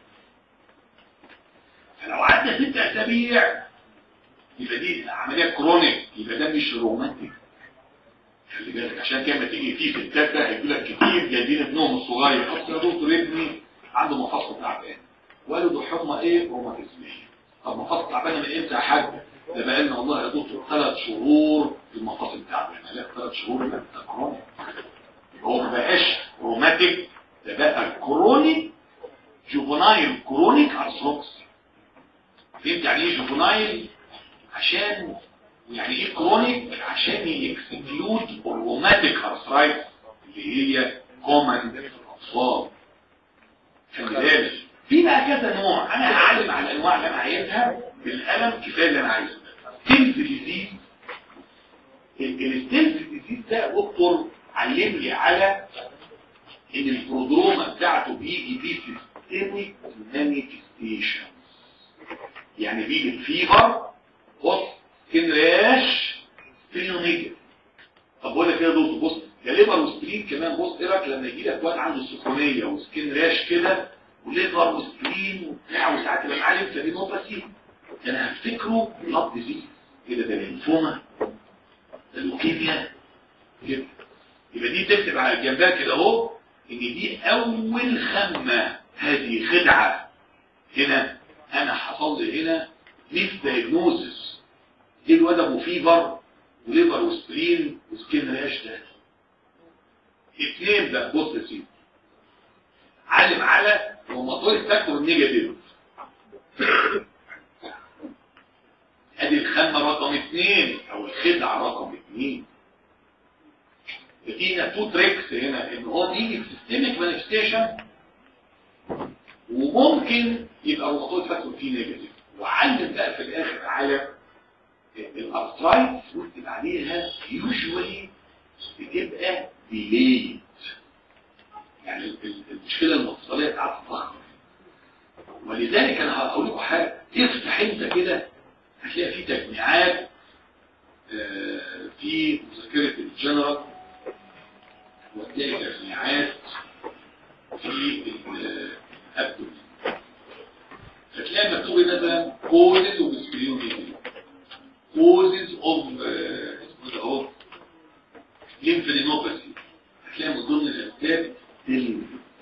فلو عدى ستة اسابيع يبقى دي عمليه كرونيك، يبقى ده مش روماتيك. خلي بالك عشان كده لما تيجي فيه في الداتا هيقول لك كتير جايبين ابنهم الصغير اصل يا دكتور ابني عنده مفاصل تعبان وقالوا ده حمى ايه؟ روماتيزميه. طب مفاصل تعبانه من امتى يا حاج؟ ده بقى لنا والله يا دكتور ثلاث شهور المفاصل تعبانه. لا ثلاث شهور يبقى ده كرونيك، هو ما بقاش روماتيك، ده بقى كرونيك جوفنايل كرونيك ارثروباثي. فهمت يعني ايه جوفنايل؟ عشان يعني ايه كرونيك؟ عشان يكسكلود الروماتيك ارثرايتس اللي هي كومن في الاطفال. خلي بالك في بقى كذا نوع، انا هعلم على الانواع اللي انا عايزها بالقلم كفايه اللي انا عايزه. كيلز ديزيز الستيلز ديزيز ده دكتور علم لي على ان البرودروما بتاعته بيجي بيه سيستميك مانيفستيشن، يعني بيجي الفيبر بص سكين راش سبلينوميجا. طب بقول لك ايه يا دكتور بص يا ليبر وسبلين كمان بص ايه رايك لما يجي لك واد عنده سخونيه وسكين راش كده وليبر وسبلين وبتاع وساعات يبقى معاه ليمفادينوباثي، انا هفتكره بلاد ديزيز كده، ده الليمفوما ده اللوكيميا كده. يبقى دي تكتب على الجنبها كده اهو ان دي اول خمه، هذه خدعه. هنا انا حصل لي هنا ميس دايجنوزس، ايه الواد ابو فيبر وليبر وسبلين وسكين راش ده. اثنين بقى بص يا سيدي علم على روماتويد فاكتور نيجاتيف، ادي الخمه رقم اثنين او الخدعه رقم اثنين. فينا تو تريكس هنا ان هو بيجي في سيستميك مانيفستيشن وممكن يبقى روماتويد فاكتور فيه نيجاتيف. وعلم بقى في الاخر على الارثرايتس واكتب عليها يوجوالي بتبقى ديليد، يعني المشكله المفصليه بتاعت الضغط. ولذلك انا هقول لكم حاجه، تفتح انت كده هتلاقي في تجميعات في مذكره الجنرال، وهتلاقي تجميعات في الابدومين، فتلاقي مكتوب مثلا causes of splenomegaly causes of اسمه ده اهو lymphadenopathy، هتلاقي من ضمن الاسباب ستيلز.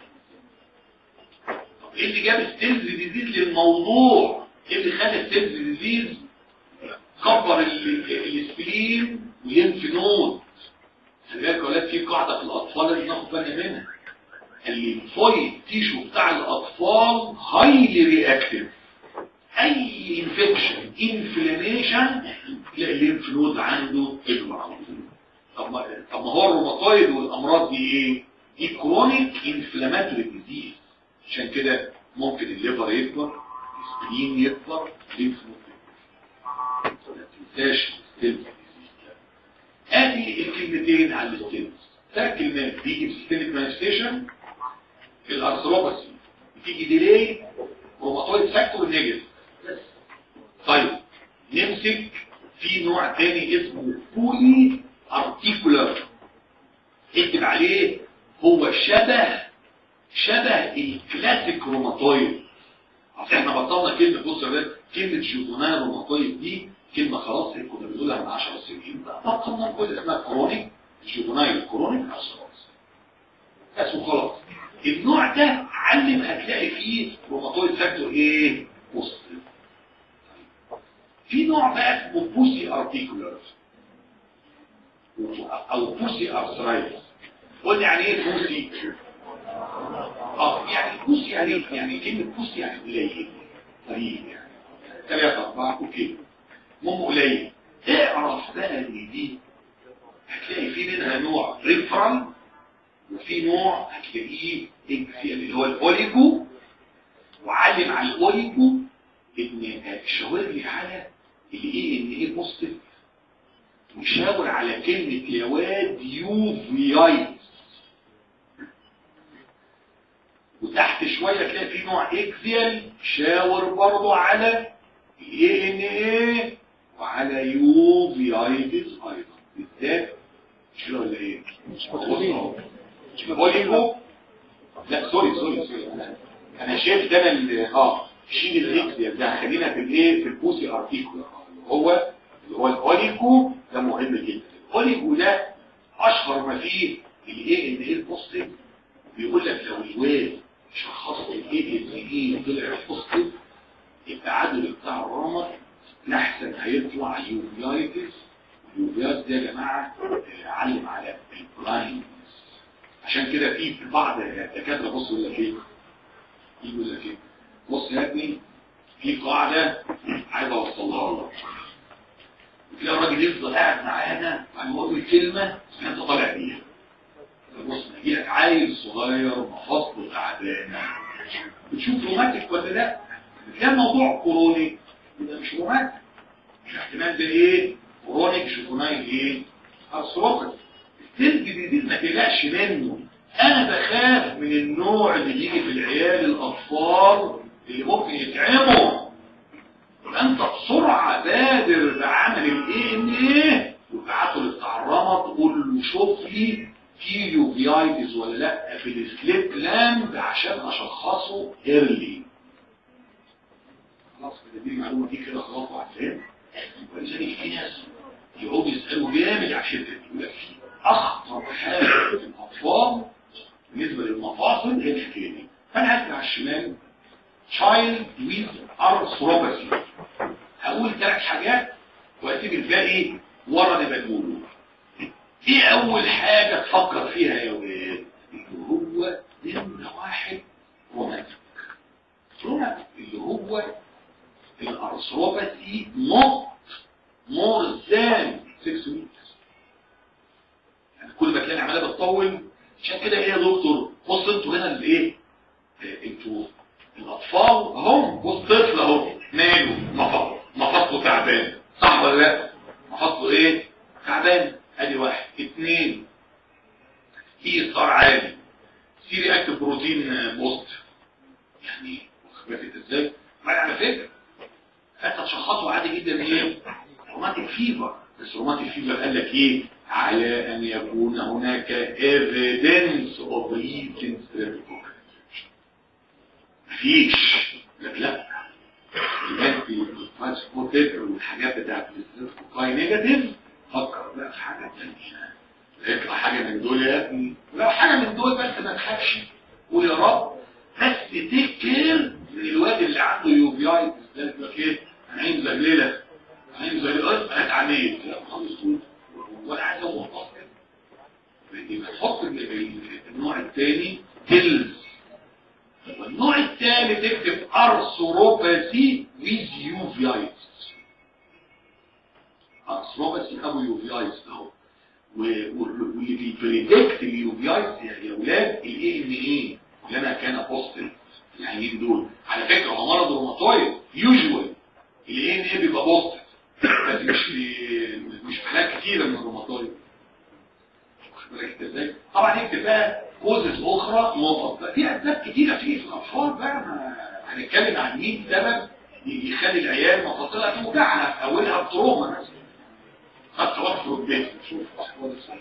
طب ايه اللي جاب ستيلز ديزيز للموضوع؟ ايه اللي خلى ستيلز ديزيز كبر السبلين والليمف نود؟ خلي بالك يا ولاد في قاعده في الاطفال لازم ناخد بالنا منها، الليمفويد تيشو بتاع الاطفال هايلي رياكتيف، اي انفكشن انفلاميشن تلاقي الليمف نود عنده تكبر على طول. طب ما طب ما هو الروماتويد والامراض دي ايه؟ دي كرونيك انفلاماتوري ديزيز، عشان كده ممكن الليفر يكبر، السبلين يكبر، الليمف نود يكبر. ما تنساش الستيلز. ادي الكلمتين على الستيلز. ثلاث كلمات بيجي في سيستميك مانيفستيشن، الارثروباثي بتيجي ديلي، روماتويد فاكتور نيجاتيف. طيب نمسك في نوع تاني اسمه بولي ارتيكولار، اكتب عليه هو شبه شبه الكلاسيك روماتويد. اصل احنا بطلنا كلمه بص يا ولاد كلمه جوزونال روماتويد دي كلمه خلاص كنا بنقولها من عشر سنين، بطلنا نقول اسمها كرونيك جوزونال كرونيك ارثروباثي بس وخلاص. النوع ده علم هتلاقي فيه روماتويد فاكتور ايه؟ بوزيتيف. في نوع بقى اسمه بوسي ارتيكولار او بوسي ارثرايتس. قلنا يعني ايه بوسي؟ اه يعني بوسي يعني يعني كلمه بوسي يعني قليل قليل يعني ثلاثة أربعة اوكي المهم قليل. اعرف بقى ان دي هتلاقي في منها نوع ريفرال وفي نوع هتلاقيه اكسيال اللي هو الاوليجو. وعلم على الاوليجو ان شاور لي على الايه ان ايه بوزيتيف، وشاور على كلمه يا واد يوفيايتس. وتحت شويه تلاقي في نوع اكسيال شاور برضه على الايه ان ايه وعلى يوفيايتس ايضا. بالذات مش كده ولا ايه؟ مش مقصودين اوليجو. لا سوري سوري سوري انا شايف ده انا اه شيل الاكسيال ده خلينا في الايه في البوسي ارتيكولار. هو اللي هو الاوليجو ده مهم جدا. الاوليجو ده اشهر ما فيه الايه ان ايه البوزيتيف. بيقول لك لو الواد شخص الايه ان ايه طلع بوزيتيف يبقى عدد بتاع الرمد الاحسن هيطلع يوفيايتس. اليوفيايتس ده يا جماعه علم على البلايند. عشان كده في بعض الدكاتره بص يقول لك ايه يقول لك ايه بص يا ابني في قاعده عايز اوصلها لك. تلاقي الراجل يفضل قاعد معانا ويقول كلمه انت طالع بيها. بص يجي لك عيل صغير مفاصله تعبانه بتشوف روماتيك ولا لا؟ تلاقي الموضوع كرونيك ده مش روماتيك. مش احتمال ده ايه؟ كرونيك شوفونايل ايه؟ ارثروباثي. السيلز ديزيز ما تقلقش منه، انا بخاف من النوع اللي بيجي في العيال الاطفال اللي ممكن يتعموا. انت بسرعه بادر بعمل الاي ان ايه وابعته للتعرمه تقول له شوف لي في يوفيايتس ولا لا في السليب لاند عشان اشخصه ايرلي. خلاص كده دي المعلومه دي كده خلاص وعارفين. ولذلك في ناس يقعدوا يسالوا جامد عشان يقول لك في اخطر حاجه في الاطفال بالنسبه للمفاصل هي الحكايه دي. فانا هكتب على الشمال child with arthropathy، هقول ثلاث حاجات واسيب الباقي ورا اللي بقوله. ايه اول حاجه تفكر فيها يا ولاد؟ اللي هو نمره واحد روماتيك. روماتيك اللي هو الارثروباثي not more than six weeks. يعني كل ما تلاقي عماله بتطول عشان كده ايه يا دكتور؟ بص انتوا هنا الايه؟ انتوا الاطفال اهو، بص طفل اهو ماله مفصله مفصله تعبان صح ولا لا؟ مفصله ايه؟ تعبان. ادي واحد. اثنين هي صار عالي سيري اكتف بروتين بوست، يعني واخد ازاي؟ ما على فكره انت تشخصه عادي جدا ايه؟ روماتيك فيفر. بس روماتيك فيفر قال لك ايه؟ على ان يكون هناك evidence of recent streptococcus. مفيش. لا لا الانتي ترانسبورتر والحاجات بتاعت الستريبتوكوكاي نيجاتيف فكر بقى في حاجه ثانيه. يطلع حاجه من دول يا ابني، لو حاجه من دول بس ما تخافش قول يا رب. بس تفتكر من الواد اللي عنده يوفيايتس ده يقول لك ايه؟ انا عايز زغلله عايز زغلله انا اتعميت لا خالص ولا عايز اموت اصلا. يبقى تحط النوع الثاني تلز. والنوع الثالث تكتب ارثروباثي ويز يوفيايتس. ارثروباثي ابو يوفيايتس اهو. واللي بيبريدكت اليوفيايتس يا اولاد الاي ان ايه اللي انا كان بوستيف العينين دول. على فكره هو مرض روماتويد يوجوال الاي ان ايه بيبقى بوستيف، بس مش في مش في حالات كتيره من الروماتويد. واخد بالك ازاي؟ طبعا يكتب بقى كوزز اخرى نقط، في اسباب كتيره فيه في الاطفال بقى هنتكلم عن مية سبب يخلي العيال مفاصلها توجعها اولها التروما مثلا. خدت وقت البيت شوف هو ده صحيح.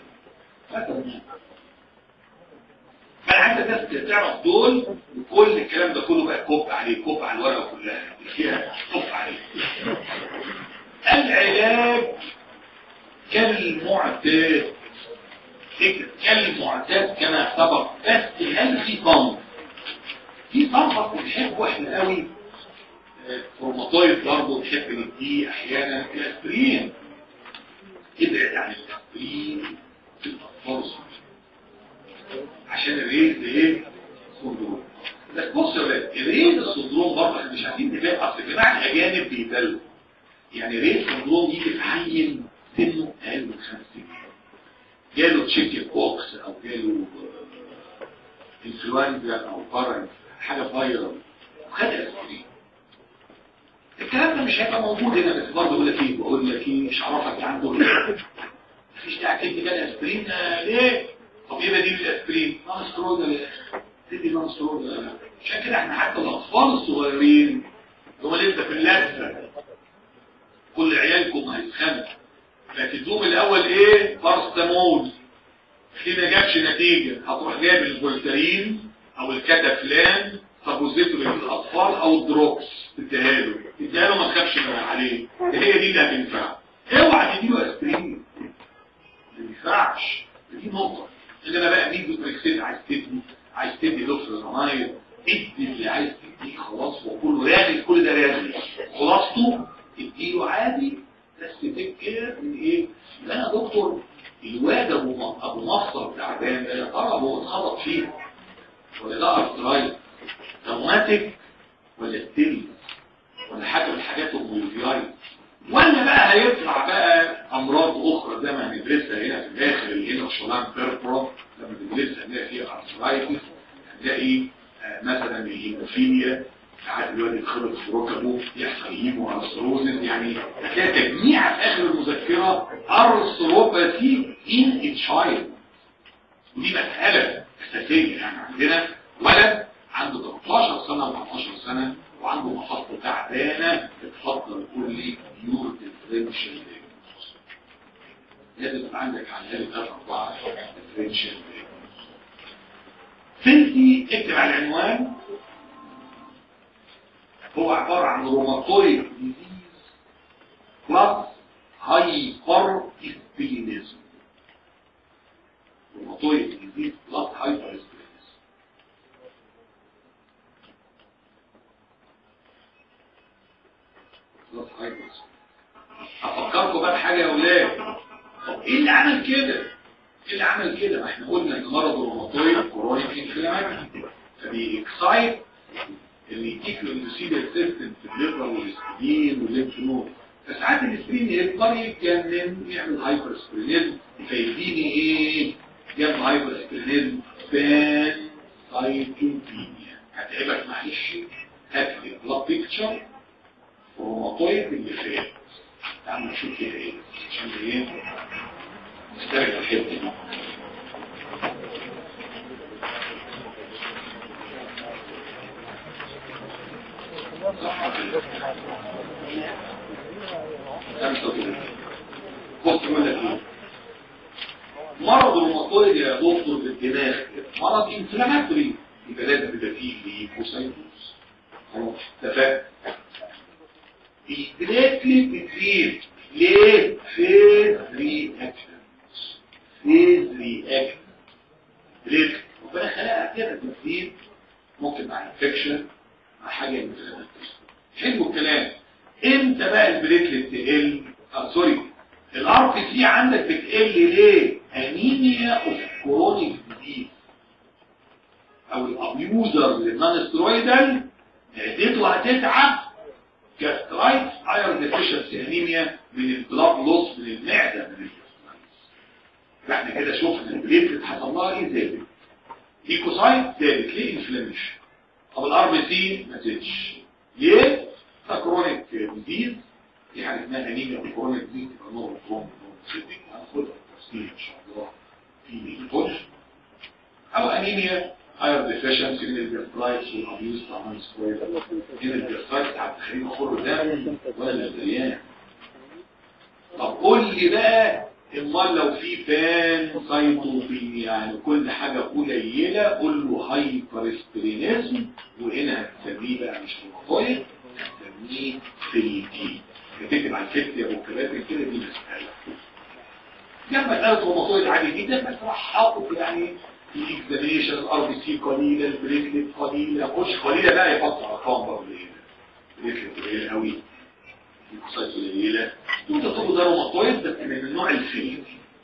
فانا عايز الناس تعرف دول وكل الكلام ده كله بقى كوب عليه كوب على الورقه كلها فيها كوب عليه. العلاج كالمعتاد كالمعتاد كما سبق، بس هل في صنف في صنف بنحبه احنا قوي روماتويد برضه بنحب نديه احيانا الاسبرين. ابعد عن الاسبرين في الاطفال عشان الريز ايه سندروم. بس بص يا ولاد الريز السندروم برضه احنا مش عارفين نفهم. اصل يا جماعه الاجانب بيدلوا يعني ريز سندروم يجي في عيل سنه اقل من خمس سنين جاله تشيكن بوكس او جاله انفلونزا او بارن حاجه فايرال وخد اسبرين. الكلام ده مش هيبقى موجود هنا. بس برضه بقول لك ايه بقول لك ايه مش عرفك عنده مفيش داعي تدي كده اسبرين ليه؟ طب ايه بديل الاسبرين؟ نون سترويد تدي نون سترويد. عشان كده احنا حتى الاطفال الصغيرين هم لسه في اللفه كل عيالكم هيتخانقوا فتدوم الاول ايه؟ بارستامول. في ما جابش نتيجه هتروح جايب الفولتارين او الكاتافلان سابوزيتو للاطفال او الدروكس تديها له تديها له ما تخافش عليه. هي دي اللي هتنفع. اوعى تديله اسبرين ما ينفعش. دي نقطه. انما بقى مين بريكسيل عايز تدي عايز تدي لوفرانايد ادي اللي عايز تديه خلاص وكله راغي كل ده راغي خلاصته اديله عادي. بس تفكر ان ايه؟ لا يا دكتور الواد ابو ابو مفصل تعبان ده يا ترى هو اتخبط فيه ولا ده ارثرايت روماتيك ولا ستيل ولا حاجه من الحاجات الجلوفياي ولا بقى هيطلع بقى امراض اخرى زي ما هندرسها هنا في الاخر اللي هنا شولان بيربرو لما ندرسها هنلاقي فيها ارثرايتس هنلاقي آه مثلا الهيموفيليا ساعات الواد يتخبط في ركبه يحصل هيمو ارثروزس. يعني هتلاقي تجميع في اخر المذكره ارثروباثي نيوروباثي ان الشايلد، ودي مساله اساسيه. يعني عندنا ولد عنده تلتاشر سنه و14 سنه وعنده محطه تعبانه بتفضل تقول لي بيور ديفرنشال لازم يبقى عندك على الاقل ثلاث اربعه ديفرنشال. فانتي اكتب على العنوان هو عباره عن روماتويد ديزيز بلس هايبر اسبلينيزم. روماتويد ديزيز بلس هايبر اسبلينيزم. بلس هايبر اسبلينيزم. افكركم بقى بحاجه يا اولاد. طب ايه اللي عمل كده؟ ايه اللي عمل كده؟ ما احنا قلنا ان مرض الروماتويد كرونيك انفلاماتوري فبيكسايت اللي يديك الاندوثيليال سيستم في الليفر والسبلين والليمف نود. فساعات السبلين يقدر يتجنن يعمل هايبر سبلينيزم فيديني ايه؟ يعمل هايبر سبلينيزم بان سايتوبينيا. هتعبك معلش هات لي بلاد بيكتشر روماتويد اللي فات. تعالوا نشوف فيها ايه عشان ايه نسترجع الحته دي. بص يقول لك ايه؟ مرض الروماتويد يا دكتور بالدماغ مرض انفلاماتوري يبقى لازم يبقى فيه ليكوسايتوز. خلاص اتفقنا. البلاتلت بتزيد ليه؟ فيز رياكشن. فيز رياكشن بلاتلت ربنا خلقها كده بتزيد ممكن مع انفكشن مع حاجه انفلاماتوري. حلو الكلام. امتى بقى البلاتلت تقل؟ اه سوري الار بي سي عندك بتقل ليه؟ انيميا اوف كرونيك ديزيز او الابيوزر للنون سترويدال معدته هتتعب جاسترايت ايرون ديفيشنسي انيميا من البلاد لوس من المعده من الجاسترايت. احنا كده شفنا البلاتلت حصل لها ايه؟ زادت. ليكوسايت زادت ليه؟ انفلاميشن. طب الار بي سي ما زادش ليه؟ ده كرونيك ديزيز. في حاجه اسمها انيميا اوف كرونيك ديزيز تبقى نور كرونيك سيتنج هناخدها تفصيل ان شاء الله في الفوج. او انيميا ايرون ديفيشنسي من الجاسترايتس والابيوز بتاع النون سترويدال. هنا الجاسترايتس بتاعت تخلينا خر دم ولا زيان. طب قول لي بقى امال لو في بان سايتوبينيا يعني كل حاجه قليله قول له هايبر سبلينيزم وهنا هتسميه بقى مش روماتويد هتسميه فيلتي. هتكتب على الفيلتي يا ابو كباتن كده دي مساله. جنب مساله روماتويد عادي جدا بس راح حاطط يعني الاكزامينشن الار بي سي قليله البليتلت قليله مش قليله بقى يحط ارقام بقى قليله. البليتلت قليله قوي الكوسايت قليله انت تقول ده روماتويد بس من النوع الفيلتي.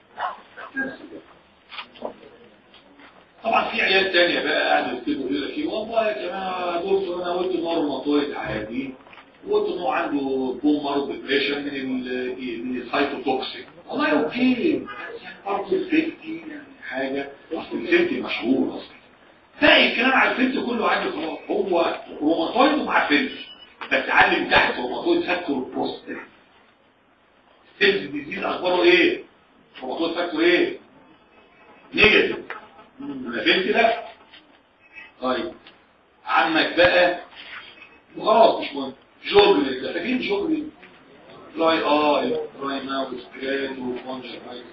طبعا في عيال تانية بقى قاعدوا يكتبوا يقول لك ايه والله يا جماعه دكتور انا قلت انه روماتويد عادي وقلت انه عنده بوم مرض ديبريشن من ال من السايتوتوكسيك. والله اوكي بس يعني برضه الفيلتي يعني حاجه اصل الفيلتي مشهور اصلا. باقي الكلام على الفيلتي كله عادي خلاص هو روماتويد ومع فيلتي بس علم تحت روماتويد فاكتور بوستيف. سيلز ديزيز اخباره ايه؟ روماتويد فاكتور ايه؟ نيجاتيف. انا فهمت ده؟ طيب عمك بقى وخلاص مش مهم. جوجل ده فاكرين جوجل؟ لاي اي راي ماوس سكرات وكونجكتيفايتس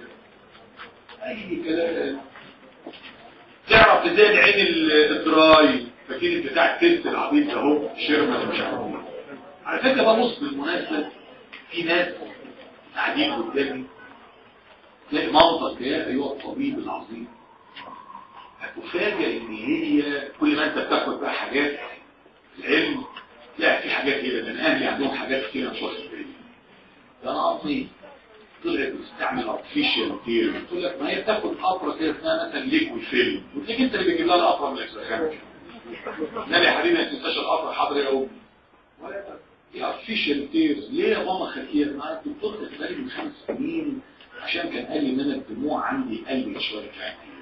اي كلام. تعرف ازاي العين الدراي فاكرين بتاع التست العبيط ده اهو شيرمان مش عارف ايه. على فكره بقى بص بالمناسبه في ناس قاعدين قدامي تلاقي منطق يا ايها الطبيب العظيم هتفاجئ ان هي كل ما انت بتاخد بقى حاجات العلم لا في حاجات كده لان اهلي عندهم حاجات كده مش واخد بالي. ده انا قصدي طلعت بتستعمل ارتفيشال كتير تقول لك ما هي بتاخد قطره كده اسمها مثلا ليكويد فيلم وتلاقيك انت اللي بتجيب لها القطره من الاكسخان. نبي يا حبيبي ما تنساش القطره حاضر يا امي ولا دي ارتفيشال كتير. ليه يا ماما خليها معاك الدكتور ده بقالي من خمس سنين عشان كان قال لي ان انا الدموع عندي قلت شويه عندي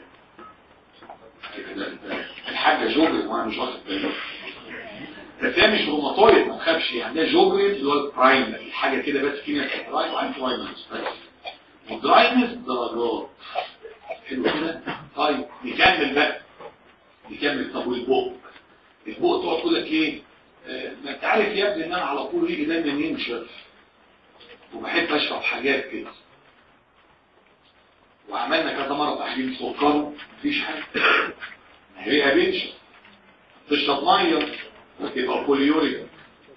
الحاجه جوجل وانا مش واخد بالي بس هي مش روماتويد ما تخافش يعني ده جوجل اللي هو البرايمري حاجه كده بس في ناس برايمري وعندي برايمري الدراينس درجات. حلو كده. طيب نكمل بقى نكمل. طب والبق البق تقعد تقول لك ايه؟ آه ما انت عارف يا ابني ان انا على طول يجي دايما ينشف وبحب اشرب حاجات كده، وعملنا كذا مره تحليل سكر مفيش حاجه، هي بنشف. تشرب ميه وتبقى بوليوريك.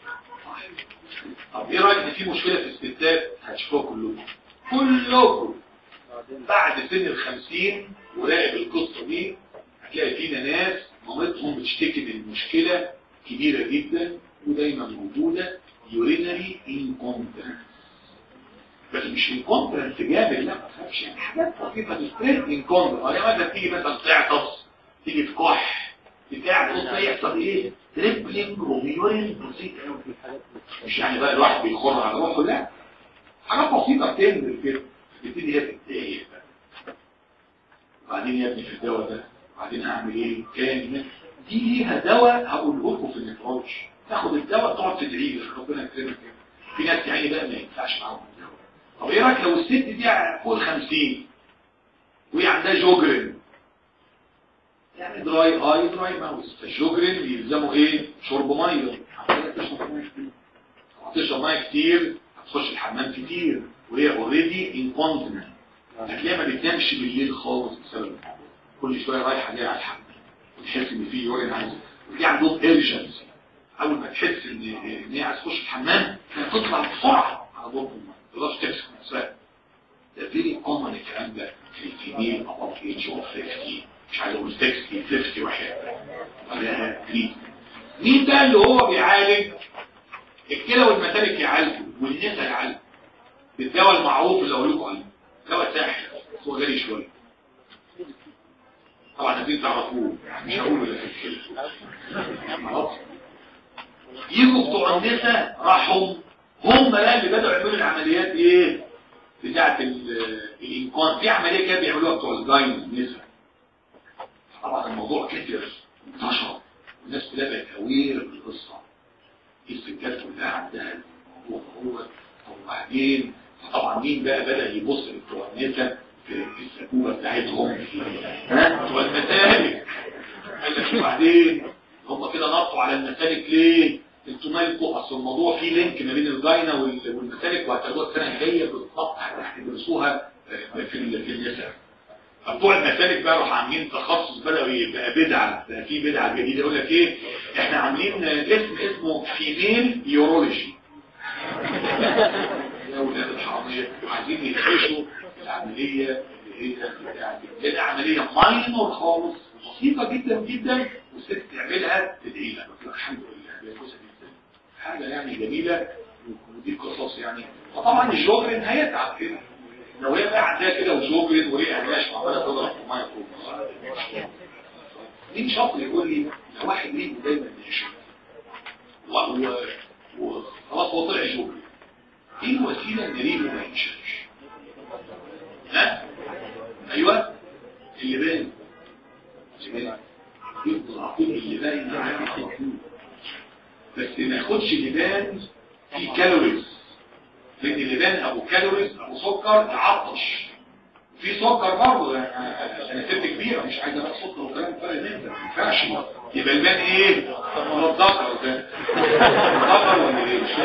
طب ايه رايك ان في مشكله في الستات؟ هتشوفوها كلكم كلكم بعد سن الخمسين، وراقب القصه دي هتلاقي فينا ناس مامتهم بتشتكي من مشكله كبيره جدا ودايما موجوده، يورينري انكونتنس. بس مش انكونتنس جامد، لا ما تخافش، يعني حاجات بسيطه ستريت انكونتنس. يعني مثلا تيجي مثلا تعطس، تيجي في كح بتاع بص يحصل ايه؟ تريبلينج وبيورين بسيط قوي. مش يعني بقى الواحد بيخر على روحه، لا، حاجات بسيطه بتنزل كده بتبتدي هي تتضايق بقى. وبعدين يا ابني في الدواء ده وبعدين هعمل ايه؟ كان دي ليها دواء هقوله لكم في النفراج. تاخد الدواء تقعد تدعي لي ربنا يكرمك. في ناس يعني بقى ما ينفعش معاهم الدواء. طب ايه رايك لو الست دي فوق ال خمسين وهي عندها جوجرين، يعني دراي اي دراي ماوس، فالجوجرين بيلزموا ايه؟ شرب ميه. هتشرب ميه كتير، هتخش الحمام كتير، وهي اوريدي انكونتنت. هتلاقيها ما بتنامش بالليل خالص بسبب الموضوع، كل شويه رايحه جايه على الحمام وتحس ان في يورين عايز، ودي عندهم ايرجنسي. اول ما تحس ان ان هي عايز تخش الحمام هتطلع بسرعه على بطن الميه، ما تقدرش تمسك نفسها. ده فيري كومن الكلام ده في الفيميل اباف ايج اوف خمسين، مش عايز اقول ستين خمسين واحد. ولا مين مين ده اللي هو بيعالج الكلى والمسالك؟ يعالجه والنسا يعالجه بالدواء المعروف اللي اقول لكم عليه، دواء ساحر بس هو غالي شويه طبعا، عايزين تعرفوه مش هقول ولا في خلاص. يجوا بتوع النسا راحوا هم بقى اللي بدأوا يعملوا العمليات ايه بتاعت الانقاذ. في عمليه كده بيعملوها بتوع الجاين النسا. طبعا الموضوع كتير انتشر والناس كلها بقت اوير بالقصه، الستات كلها عندها الموضوع هو. وبعدين طبعا مين بقى بدأ يبص لبتوع النسا في السكوبه بتاعتهم ها والمسالك؟ قال لك وبعدين هم كده نطوا على المسالك ليه؟ انتوا مالكم؟ اصل الموضوع فيه لينك ما بين الجاينه والمسالك، وهتاخدوها السنه الجايه بالظبط هتدرسوها في في النساء. فبتوع المسالك بقى راحوا عاملين تخصص، بدأوا يبقى بدعه، بقى في بدعه جديده يقول لك ايه؟ احنا عاملين اسم اسمه فيميل يورولوجي. يا ولاد الحراميه عايزين يدرسوا العمليه اللي هي بتاعت كده، عمليه ماينور خالص بسيطه جدا جدا، والست تعملها تدعي لها الحمد لله كويسه جدا، حاجه يعني جميله. ودي قصص يعني. وطبعا الجوجرين هيتعب كده لو هي بقى عندها كده وجوجرين وهي عملاش معمله تضرب في ميه فوق. مين شاطر يقول لي لو واحد ليه دايما ناشف وخلاص هو طلع جوجرين، ايه الوسيله ان ريقه ما ينشفش؟ ها؟ ايوه اللبان. اللبان يفضل عقيم اللبان معانا على طول، بس ما ياخدش لبان فيه كالوريز، لان اللبان ابو كالوريز ابو سكر يعطش. في سكر برضه، انا ست كبيره مش عايزه بقى سكر وكلام فارغ جدا، ما ينفعش. يبقى اللبان ايه؟ متذكر ده متذكر ولا ايه؟ مش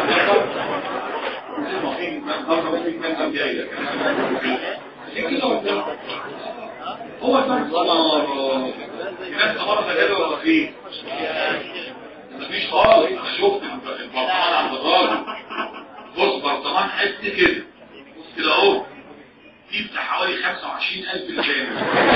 هو الثمار الناس تمارة سجادة ولا فيه؟ مفيش خالص. انا شفت البرطمان عند الراجل، بص برطمان قد كده بص كده اهو، فيه بتاع حوالي خمسة وعشرين ألف لبان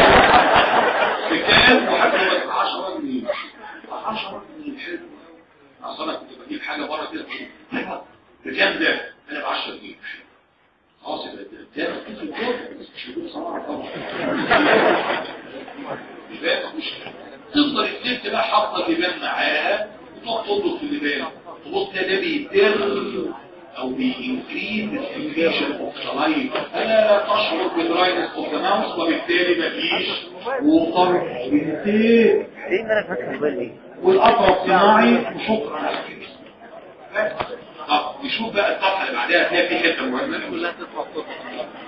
بكام؟ وحتى عشرة جنيه عشرة جنيه. حلو. اصل انا كنت بجيب حاجة بره كده بكام ده؟ انا ب عشرة جنيه. خلاص يبقى ده ده في الجوع بس مش هيكون صراحه طبعا. اللبان مش تفضل الست بقى حاطه اللبان معاها وتقعد تطبخ في اللبان، تبص ده بيتر او بينكريز السكريشن اوف سلايف، انا لا تشعر بدراينس اوف ذا ماوس، وبالتالي مفيش ووتر انتيك. ايه اللي انا فاكره بالي؟ والقطر الصناعي وشكرا على كده. طب نشوف بقى الصفحه اللي بعدها، هتلاقي في حته مهمه كلها تتوقف.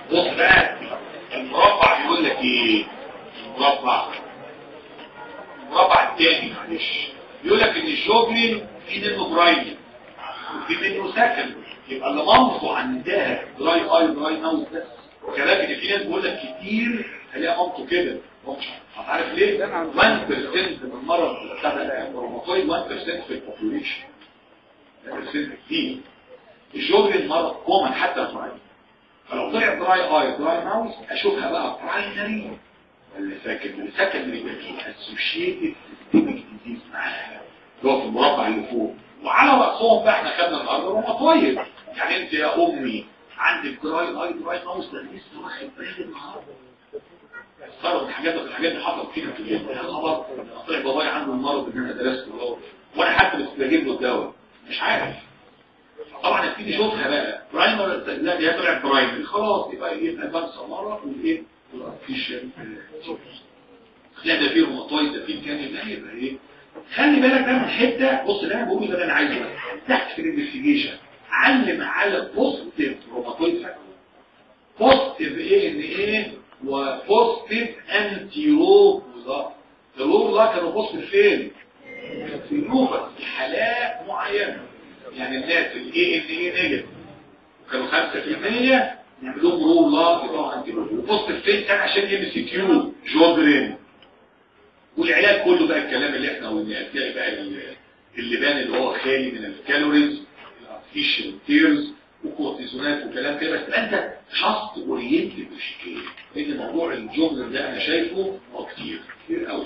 بص بقى المربع بيقول لك ايه؟ المربع المربع الثاني معلش بيقول لك ان الشوجلين في منه برايمري وفي منه سكند، يبقى اللي مامته عندها دراي اي دراي ماوث بس. وكذلك ان في ناس بيقول لك كتير هلاقي مامته كده، هتعرف ليه؟ واحد بالمية من المرض بتاع الروماتويد واحد بالمية في البوبوليشن ده كتير. الشوجلين مرض كومن حتى البرايمري، فلو طلع دراي اي دراي ماوث اشوفها بقى برايمري ولا سكند. السكند بيبقى فيه اسوشيتد سيستميك ديزيز معاها اللي هو في المربع اللي فوق. وعلى رأسهم بقى احنا خدنا النهارده روماتويد. يعني انت يا امي عندك دراي اي دراي ماوث ده لسه واخد بالي النهارده. صارت الحاجات دي الحاجات دي حصلت فينا في الجيم. يا خبر طلع بابايا عنده المرض اللي انا درسته وانا حتى مش بجيب له الدواء مش عارف. طبعا ابتدي اشوفها بقى برايمر لا دي طلع برايمر خلاص يبقى يبقى بنسى مره وايه والارتفيشال لا ده فيه روماتويد ده فيه كان يبقى يبقى ايه. خلي بالك ده من حته. بص اللي انا بقوله ده انا عايزه تحت في الانفستيجيشن علم على بوزيتيف روماتويد فاكتور بوزيتيف ايه ان ايه وبوزيتيف انتي روبولا. الروبولا كانوا بوزيتيف فين؟ في النوبه في حالات معينه. يعني الناس الاي ان اي نيجاتيف وكانوا خمسة في المية نعملهم روبولا يبقوا انتي روبولا. بوزيتيف فين كان عشان ام سي كيو جودرين. والعلاج كله بقى الكلام اللي احنا قلناه هتلاقي بقى اللبان اللي هو خالي من الكالوريز الارتفيشال تيرز وكورتيزونات وكلام كده. بس انت شخص اورينتد بالحكايه لان موضوع الجمله ده انا شايفه هو كتير كتير قوي.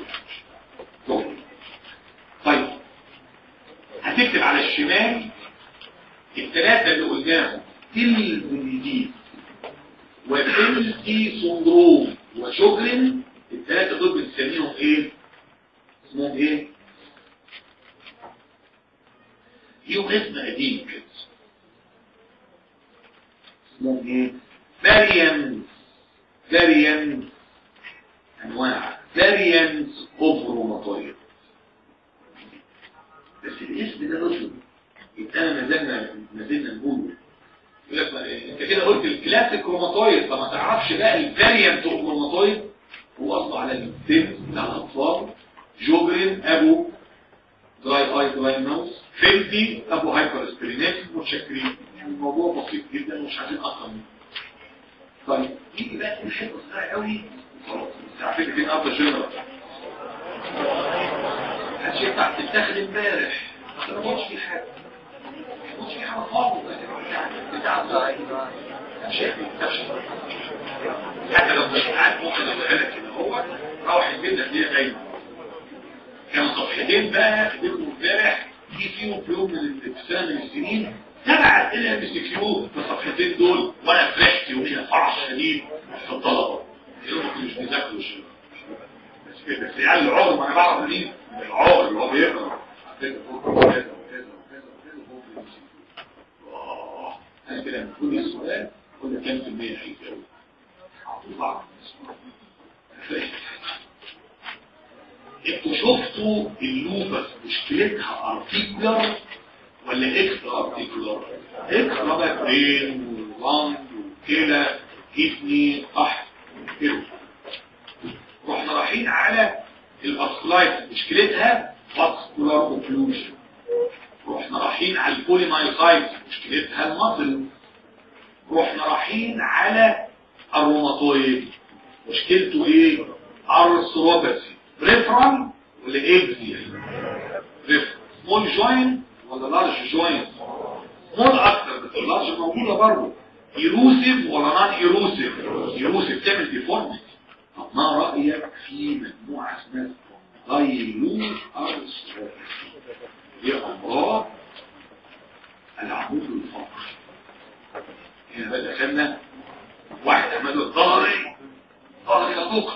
طيب هتكتب على الشمال الثلاثه اللي قلناهم تلبريديز وفيلتي سندروم وشوجرين. الثلاثه دول بنسميهم ايه؟ اسمهم ايه؟ ليهم اسم قديم كده اسمهم ايه؟ فاريانس. فاريانس انواع فاريانس اوف روماتويد. بس الاسم ده رسم يبقى انا ما زلنا ما زلنا نقوله. يقول لك انت كده قلت الكلاسيك روماتويد فما تعرفش بقى الفاريانت اوف روماتويد. هو قصده على السن بتاع الاطفال. جوجرين ابو دراي اي دراي ماوث. فيلتي ابو هايبر اسبرينات. متشكرين. الموضوع بسيط جدا ومش عايزين اكتر منه. طيب نيجي بقى الحته صغيره قوي خلاص عارفين فين ابو جنرال هاتش بتاع تتاخد امبارح ما تربطش في حاجه ما تربطش في حاجه خالص بتاع بتاع شايف حتى لو مش قاعد ممكن اقولها لك كده هو روح البيت ده ليه دايما كانوا صفحتين بقى اديتهم امبارح دي فيهم في يوم من السنه من السنين سبع اسئله ام سي كيو في الصفحتين دول وانا فرحت يوميها فرح شديد في الطلبه يقولوا مش بيذاكروا شيء بس كده بس يعني العمر ما انا بعرف مين العمر اللي هو بيقرا كذا وكذا وكذا وكذا اه انا كده كل السؤال كل كام في المية هيجاوب بعض انتوا شفتوا اللوبس مشكلتها ارتيكولار ولا اكسترا ارتيكولار؟ اكسترا بقى برين ولانج وكلى كيدني صح كده. رحنا رايحين على الاسكلايت مشكلتها فاسكولار اوكلوجن. رحنا رايحين على البوليمايوسايت مشكلتها المصل. رحنا رايحين على الروماتويد مشكلته ايه؟ ارثروباثي. ريفرال ولا اكزيال؟ ريفرال. سمول جوينت ولا لارج جوينت؟ سمول اكتر بس اللارج موجوده برضه. ايروسيف ولا نان ايروسيف؟ ايروسيف تعمل ديفورميتي. طب ما رايك في مجموعه اسمها دايلوت ارثروباثي؟ هي امراض العمود الفقري. هنا بقى دخلنا واحد عمل له ظهري ظهري يا دكتور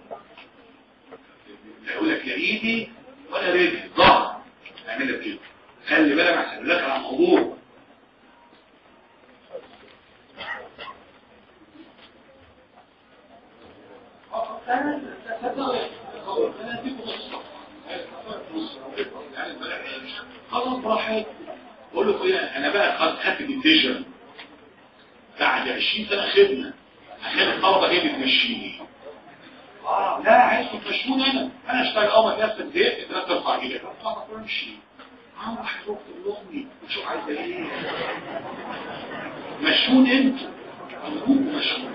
يقول لك لا ايدي ولا رجلي ظهر اعمل لك كده. خلي بالك عشان لك على الموضوع. خلاص براحتك بقول له ايه انا بقى خدت الديسيجن بعد عشرين سنه خدمه عشان الطلبه هي بتمشيني. اه لا عايزكم تمشوني انا انا اشتغل اول ما نفسك زهقت انت ترفع ايدك طب امشي اه هروح لامي وشو عايزه ايه مشوني انتوا ارجوكم مشوني.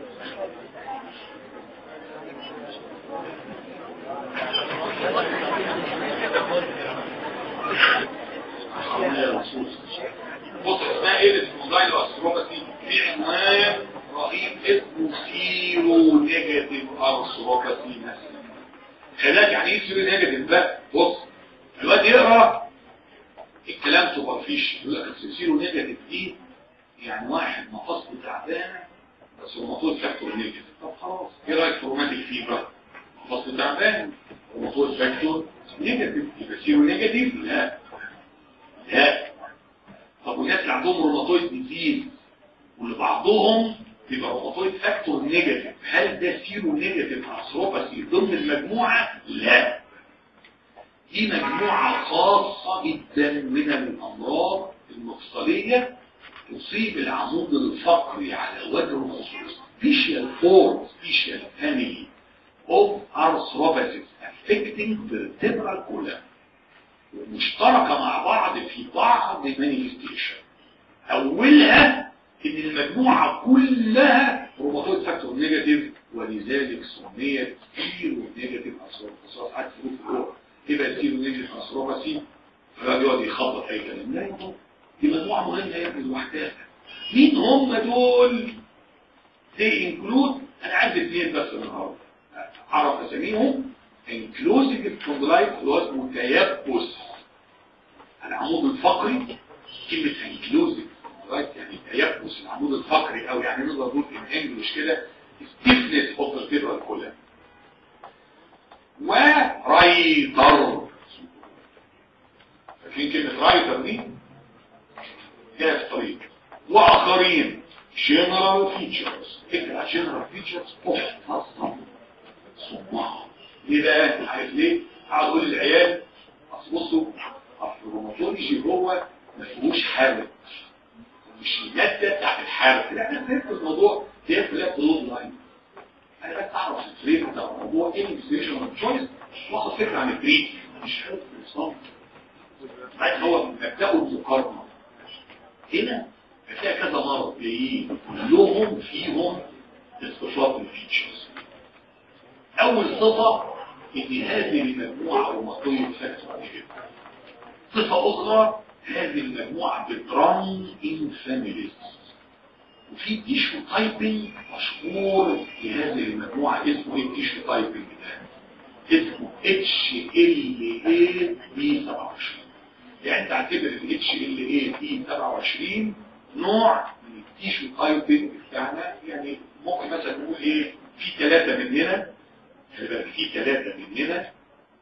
بص اسمها ايه الاسموزايل واستروباسي في عنوان رهيب اسمه سيرو نيجاتيف ارثروباسي مثلا. خلاك يعني ايه سيرو نيجاتيف ده؟ بص الواد يقرا الكلام سوبرفيش يقول لك سيرو نيجاتيف دي يعني واحد مفاصله تعبانه بس المفروض فاكتور نيجاتيف. طب خلاص ايه رايك في روماتيك فيبر؟ مفاصله تعبان المفروض فاكتور نيجاتيف يبقى سيرو نيجاتيف؟ لا لا. طب والناس اللي عندهم روماتويد ديزيز واللي بعضهم يبقى روماتويد فاكتور نيجاتيف هل ده سيرو نيجاتيف ارثروباسي ضمن المجموعه؟ لا. دي مجموعه خاصه جدا من الامراض المفصليه تصيب العمود الفقري على وجه الخصوص. سبيشال فور سبيشال فاميلي اوف ارثروباسيس افكتنج vertebral column ومشتركه مع بعض في بعض مانيفستيشن. اولها ان المجموعه كلها روماتويد فاكتور نيجاتيف ولذلك سميت سيرو نيجاتيف ارثروباسي. حتى في الروح يبقى سيرو نيجاتيف ارثروباسي فبقى يقعد يخبط اي كلام. لا دي مجموعه مهمه يا ابني لوحدها. مين هم دول؟ دي انكلود انا عايز اثنين بس النهارده اعرف اساميهم. انكلوزيف كوندلايت اللي هو اسمه تيبس العمود الفقري. كلمه انكلوزيف كوندلايت يعني تيبس العمود الفقري او يعني نقدر نقول ان انجلش كده ستيفنس اوف فيرتيبرال كولم. ورايتر فاكرين كلمه رايتر دي؟ جايه في الطريق. واخرين جنرال فيتشرز. اكتب جنرال فيتشرز اصلا صماء. ليه بقى؟ عارف ليه؟ هقعد اقول للعيال اصل بصوا اصل الروماتولوجي هو ما فيهوش حرق مش الماده بتاعت الحرق. لا انا فهمت الموضوع هي كلها كلود لاين. انا بس اعرف الفريق بتاع الموضوع ايه الانفستيشن اوف تشويس واخد فكره عن البريد مش حرق بالظبط. بعد هو مبداه المقارنه هنا هتلاقي كذا مرض جايين كلهم فيهم اصطفاف الفيتشرز. اول صفه ان هذه المجموعه روماتويد فاكتور نيجاتيف. صفه اخرى هذه المجموعه بتران ان فاميليز. وفي تيشو تايبنج مشهور لهذه المجموعه اسمه ايه التيشو تايبنج ده؟ اسمه اتش ال اي بي سبعة وعشرين. يعني انت اعتبر ال اتش ال اي بي سبعة وعشرين نوع من التيشو تايبنج بتاعنا. يعني ممكن مثلا نقول ايه في ثلاثه مننا في ثلاثه مننا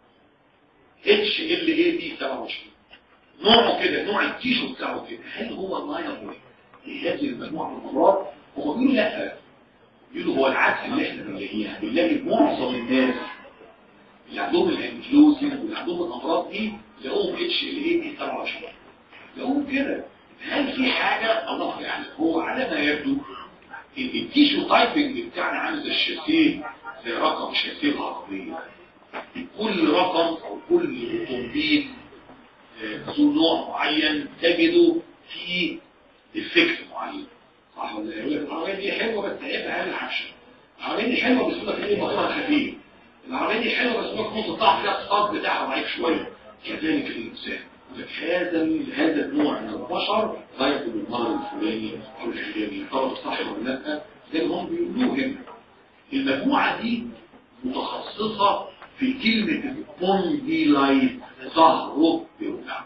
اتش ال اي بي سبعة وعشرين نوعه كده نوع التيشو بتاعه كده. هل هو لايبل لهذه المجموعه من الامراض؟ هم بيقولوا لا. بيقولوا هو العكس اللي احنا بنلاقيه. بنلاقي معظم الناس اللي عندهم الانكلوزيف واللي عندهم الامراض دي لقوهم اتش ال اي بي سبعة وعشرين لقوهم كده. هل في حاجه؟ الله يعني هو على ما يبدو ان التيشو تايبنج بتاعنا عامل زي الشاسيه زي رقم شاسيه العربيه. كل رقم او كل اوتومبيل ذو نوع معين تجده فيه افكت معين. صح ولا لا؟ العربيه دي حلوه بس عيبها اقل حشر. العربيه دي حلوه بس يقول لك ايه موتورها خفيف. العربيه دي حلوه بس يقول لك نقطه ضعف فيها الصاج بتاعها ضعيف شويه. كذلك الانسان هذا هذا النوع من البشر لا يقبل المرض الفلاني او العلاني. طب صح ولا لا؟ زي ما هم بيقولوه هنا. المجموعه دي متخصصه في كلمه الكونديلايت ظهره بيوجع.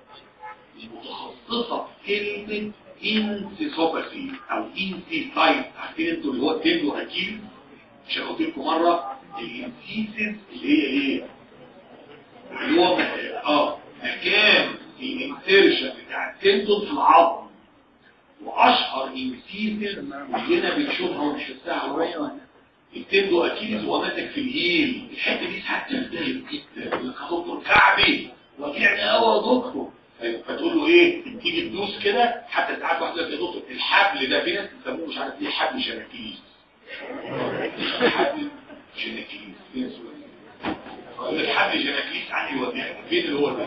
متخصصه في كلمه انسيسوباثي او انسيسايت. عارفين انتوا اللي هو التندو اكيد مش هقول لكم مره الانسيسز اللي هي ايه؟ اللي هو اه مكان الانسيرشن بتاع التندون في العظم. واشهر انسيسز كلنا بنشوفها ونحسها على التندو اكيد هو ماسك في الهيل. الحته دي ساعات تلتهب جدا. يقول لك يا دكتور كعبي وجعني قوي يا دكتور. فتقول له ايه؟ تيجي تدوس كده. حتى ساعات واحد يقول لك يا دكتور الحبل ده في ناس بيسموه مش عارف ايه حبل شراكيز. حبل جناكليس اقول لك حبل جناكليس عندي وضع فين اللي هو ده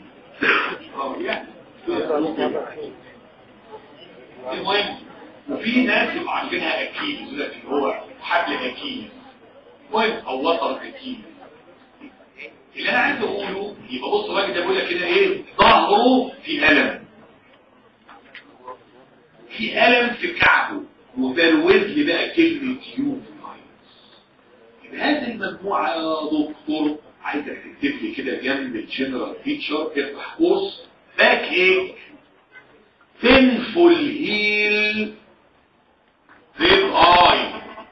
المهم وفي ناس يبقى عارفينها اكيد يقول لك ان هو حبل اكيد المهم او وتر اكيد. اللي انا عايز اقوله يبقى بص الراجل ده بيقول لك كده ايه ظهره في الم في الم في كعبه وبروز لي بقى كلمه يوم. هذه المجموعه يا دكتور عايزك تكتب لي كده جنب الجنرال فيتشر افتح قوس باك ايه painful heel rib eye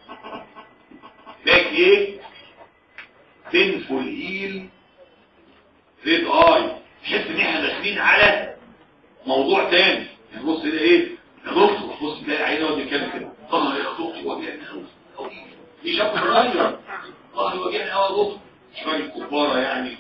باك ايه painful heel rib eye. تحس ان احنا داخلين على موضوع تاني. يعني بص ده ايه يا دكتور بص ده عينه واد كام كده ظهر يا دكتور وجعني قوي دي شاب صغير ظهر وجعني قوي يا دكتور مش راجل كباره يعني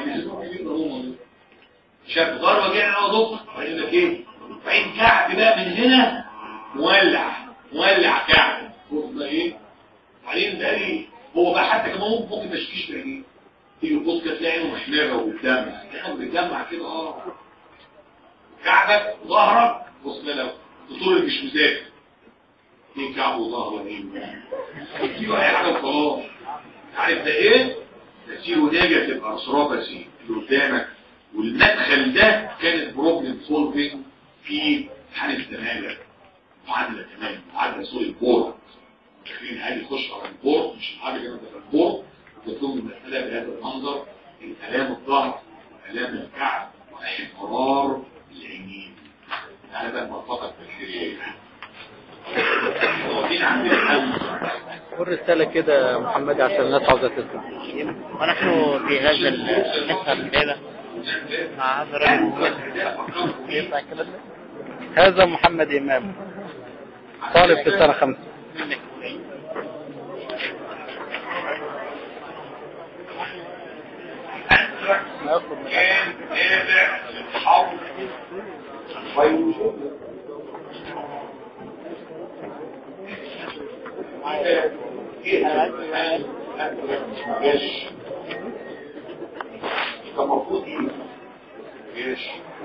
شاب ظهر وجعني قوي يا دكتور قال لك ايه بعين كعب بقى من هنا مولع مولع كعب بص ايه بعدين ده ايه هو بقى حتى كمان ممكن ما يشكيش بعينيه تيجي تبص كده تلاقي عينه محمره وقدام احنا بنتجمع كده اه كعبك ظهرك بص لو الدكتور مش مذاكر ايه كعبه وظهره ايه دي اي حاجه وخلاص عارف ده ايه ده سيرو نيجاتيف ارثروباثي اللي قدامك والمدخل ده كانت بروبلم سولفنج في حاله الزمالة معادله كمان معادله سوري البورد داخلين عادي يخش على البورد مش الحاجه كده في البورد وتكون المساله بهذا المنظر الالام الظهر الام الكعب واحمرار العينين. انا بقى مرفقك بالخير واقفين عندنا والرسالة كده محمد عشان الناس عاوزة تسمع. ونحن في هذا النسخة الليلة مع هذا الرجل يطلع كلامنا. هذا محمد إمام طالب في السنة خمسة. كان تابع للحظ ويوجد ايه هذا جيش كمفروض ايه جيش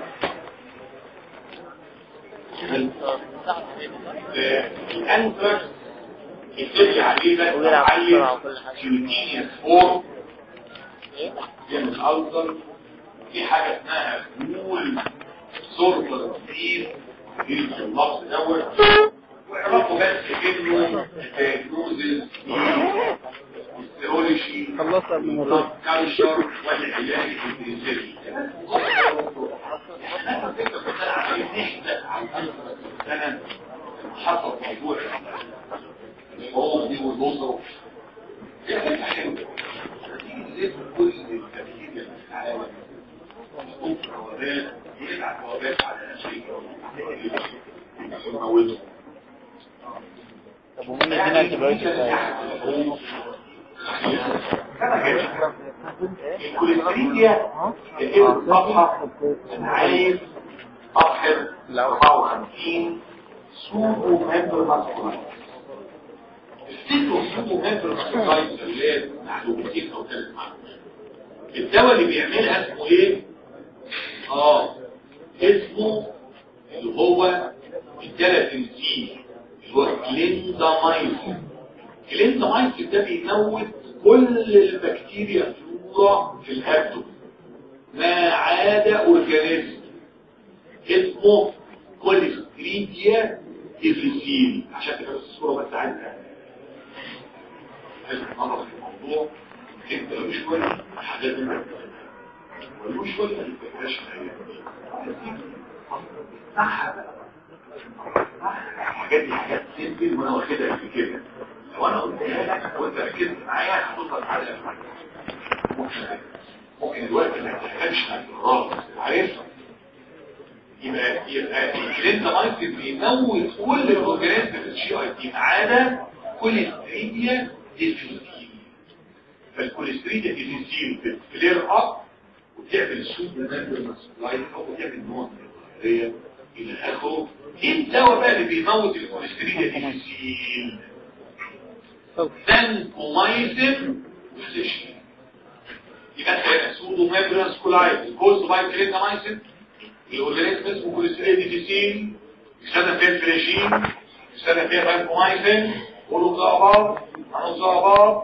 الانتر يتبع عليه بس عليه كيوتينيس فور جنب الألزر في حاجة اسمها مول سورة الدين في اللفظ دوت وعرفوا بس كلمة الدايجنوزز والسيرولوجي خلصنا من الموضوع كالشر والعلاج الانتنسيفي. احنا فكرة كنا عايزين نحدث عن سنة حصل موضوع الصوم دي والبصر دي حاجة حلوة كل التفكير اللي في العالم مصطوط جوابات يبعت جوابات على أمريكا وموته. طب ومن هنا انتباهية الكوليستريديا ايه الصفحة انا عايز صفحة أربعة وخمسين سوبو ماتر ماسكولايت. السيتو سوبو ماتر ماسكولايت اللي معلومتين او ثلاث معلومات. الدواء اللي بيعملها اسمه ايه اه اسمه اللي هو التلاتنسين اللي هو كليندامايسين. كليندامايسين ده بيموت كل البكتيريا فلورا في الابدومين ما عدا اورجانيزم اسمه كوليستريديا ديفيسيل. عشان تبقى الصوره بس عايزها لازم نظر في الموضوع انت مش شويه حاجات منك ولو شويه ما تبقاش الحاجات دي حاجات سيمبل وانا واخدها في كده. لو انا قلتها لك وانت ركزت معايا هتوصل على ممكن ممكن الوقت ما تحتاجش على الراس عارف يبقى يبقى الكليندامايسين بيموت كل الاورجانيزم في الجي اي تي ما عدا كوليستريديا ديفيسيل. فالكوليستريديا ديفيسيل بتفلير اب وتعمل سوبر ماتر ماسكولايت او تعمل نوع من الظاهريه الى اخره. ايه الدواء بقى اللي بيموت الكوليستريديا ديفيسيل؟ فانكومايسين بوزيشن. يبقى هنا سودو ميمبرانس كولايتس كوز باي كلينامايسين. الاورجانيزم اسمه كوليسترول ديفيسيل، يستخدم فيها الفلاشين، يستخدم فيها فانكومايسين. قولوا ضربات عنو ضربات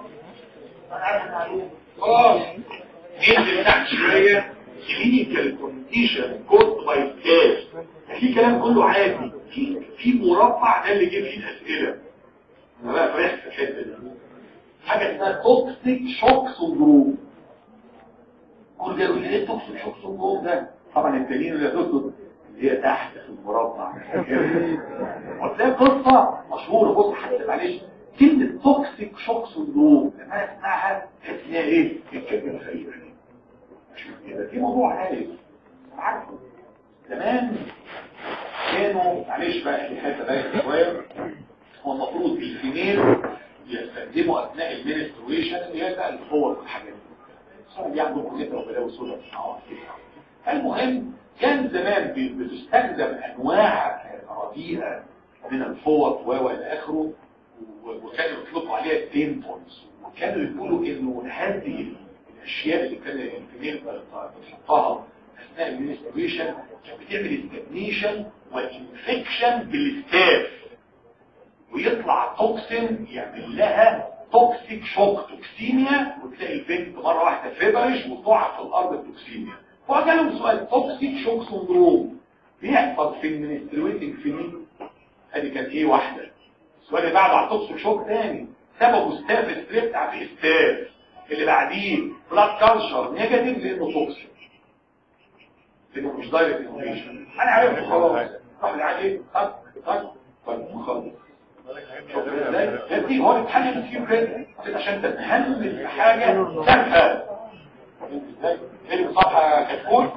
خلاص. ننزل تحت شويه كلينيكال كونديشن كوز باي كاس. في كلام كله عادي، في في مربع ده اللي جه فيه الاسئله. انا بقى فرحت في الحته دي. حاجه اسمها توكسيك شوك سندروم. كل ده يقول لي ايه توكسيك شوك سندروم ده؟ طبعا التانيين اللي هتقصد اللي هي تحت في المربع. وتلاقي قصه مشهوره. بص حتى معلش كلمه توكسيك شوك سندروم لما اسمعها تحس ان هي ايه؟ الكلمه الغريبه دي. شوف كده في موضوع عايز عارفه زمان كانوا معلش بقى في حته بايخه شويه. هو المفروض الفيميل يستخدموا اثناء المينسترويشن اللي هي بقى الفور والحاجات دي. صار ياخدوا كلمه وبلاوي سودا في الحوار. المهم كان زمان بتستخدم انواع رديئه من الفور و الى اخره، وكانوا يطلقوا عليها التين بوينتس، وكانوا يقولوا انه هذه الاشياء اللي كان الفيميل بتحطها اثناء المينسترويشن كانت بتعمل استجنيشن وانفكشن بالستاف، ويطلع توكسين يعمل لها توكسيك شوك توكسيميا، وتلاقي البنت مره واحده فيبرش وتقع في الارض التوكسيميا. فجالهم سؤال توكسيك شوك سندروم بيحصل في المينسترويتنج فيميل. ادي كانت ايه واحده. السؤال اللي بعده على توكسيك شوك ثاني سببه ستاف ستريبت على ستاف، اللي بعديه بلاد كالشر نيجاتيف لانه توكسيك، لانه مش دايركت انفيشن. انا عارف خلاص راح عليه طق طق طق خلاص. شوف ازاي دي هو اتحلل فيه كده عشان تتهمل في حاجه تافهه. ازاي اللي بصفحه كتكوت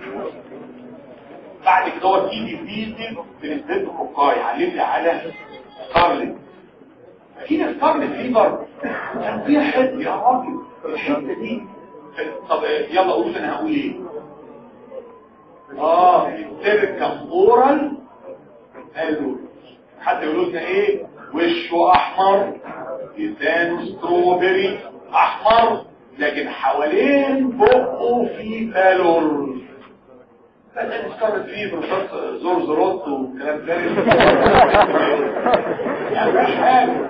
بعد كده هو تيجي فيزي بالنسبه كوكاي علمني على سكارلت. اكيد سكارلت فيبر كان فيها حته يا راجل. الحته دي طب يلا قولوا انا هقول ايه. اه التركم اورال قالوا حد يقولوا لنا ايه وشه احمر لسانه ستروبري احمر لكن حوالين بقه في بالور. فده نسكرت فيه برشاط زور زروت وكلام ثاني يعني مش حاجه.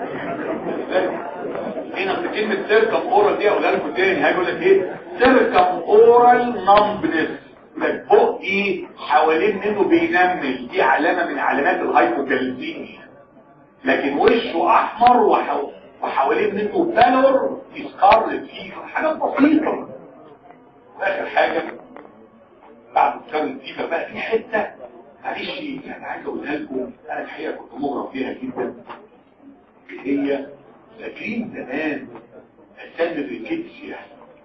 هنا في كلمه تركم اورال دي اقولها لكم تاني هيقول لك ايه تركم اورال نمبنس. بقي حوالين منه بينمل، دي علامة من علامات الهايبوكالسيميا. لكن وشه احمر وحو... وحوالين منه بالور يسكارلت فيفر، حاجة بسيطة. واخر حاجة بعد سكارلت فيفر بقى في حتة معلش يعني عايز اقولها لكم. انا الحقيقة كنت مغرم فيها جدا. هي فاكرين زمان اسامي الريكيتسيا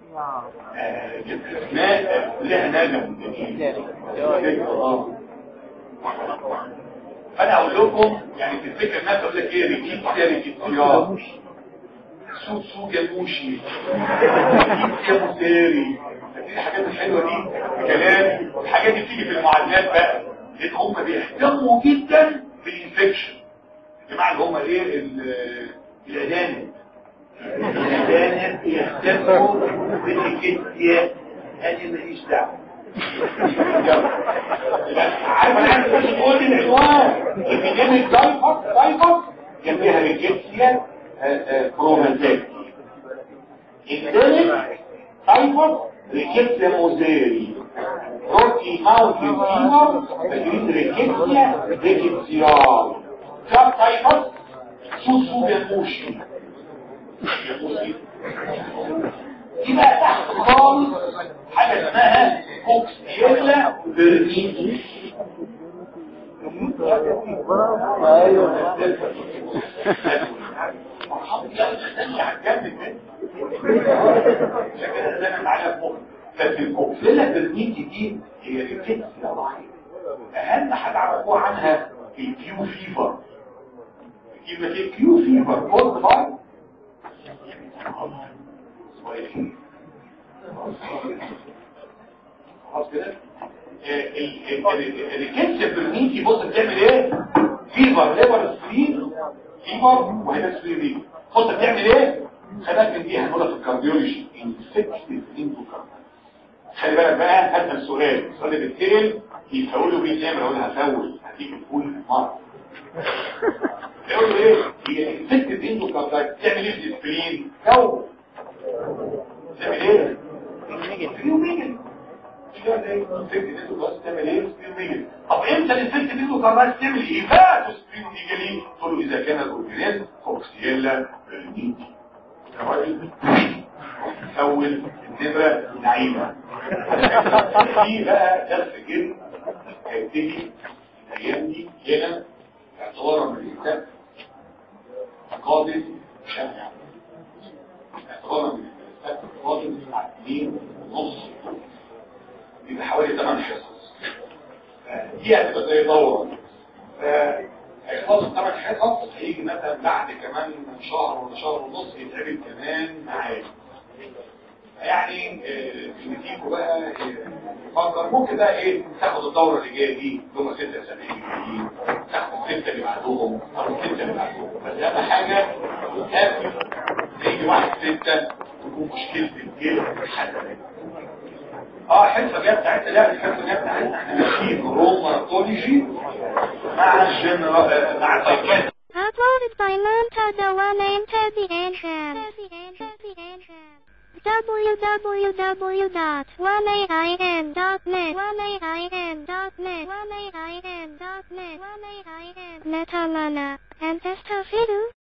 اسماء لها نجم فانا اقول لكم يعني في الفكره الناس تقول لك ايه ريكيتسيا ريكيتسيا سوق سوق جاموشي ريكيتسيا موسيري. الحاجات الحلوه دي كلام الحاجات دي بتيجي في المعادلات بقى لان هم بيهتموا جدا بالانفكشن. الجماعه اللي هم ايه الادانب الادانب يهتموا بالكيتسيا. هذه ماليش دعوه. عارف انا عايز بس تقول لي العنوان الابيديميك تايفوس تايفوس جنبها ريكيتسيا بروفانسيتي. الابيديميك تايفوس ريكيتسيا موزيري. روكي ماونتن فيفر فاكرين ريكيتسيا ريكيتسيا. كاب تايفوس سوسو جاموشي. يبقى تحت خالص حاجة اسمها كوكسيلا برنيتي. بس الكوكسيلا برنيتي دي هي ريكيتسيا ضعيفة. اهم حاجة عرفوها عنها الكيو فيفر. يبقى في كيو فيفر كوز باي خلاص كده. الريكيتسيا برنيتي بص بتعمل ايه؟ فيفر ليبر سكرين فيفر وهنا سكرين بص بتعمل ايه؟ خلي بالك من دي هنقولها في الكارديولوجي انفكتيف اندوكاردايتس. خلي بالك بقى هذا السؤال السؤال اللي بيتسال يفولوا بيه ازاي؟ اقول هفول هتيجي تقول مره يقول له ايه؟ هي انفكتيف اندوكاردايتس تعمل ايه في الاسبرين؟ جو تعمل ايه؟ سبريوميجل مش كده زي انفكتيف اندوكاردايتس تعمل ايه؟ سبريوميجل. طب امتى الانفكتيف اندوكاردايتس تعمل ايه؟ فاتو سبريوميجلي تقول له اذا كان الاورجانيزم فوكسيلا برينيتي الراجل اول النبره لعيبه. في بقى درس كده هيبتدي الايام دي هنا اعتبارا من الانسان قادم شافع اعتبارا من الانسان قادم الساعه اتنين ونص يبقى حوالي ثمان حصص. دي هتبقى زي دوره هيخلصوا ثمان حصص هيجي مثلا بعد كمان شهر ولا شهر ونص يتقابل كمان معايا. يعني نتيجه بقى فكر ممكن بقى ايه تاخد الدوره اللي جايه دي اللي هم ست اسابيع الجايين تاخد السته اللي بعدهم او السته اللي بعدهم. بس اهم حاجه تقابل يجي واحد سته تكون مشكله الجلد حسنه. اه الحصه الجايه بتاعتنا لا الحصه الجايه بتاعتنا احنا ماشيين روماتولوجي مع الجنرال مع السايكاتري. Uploaded by Manta Dawana into the Anham. w w w dot one a i n dot net one a i n dot net one a i n dot net one a i n Netalana and Testafidu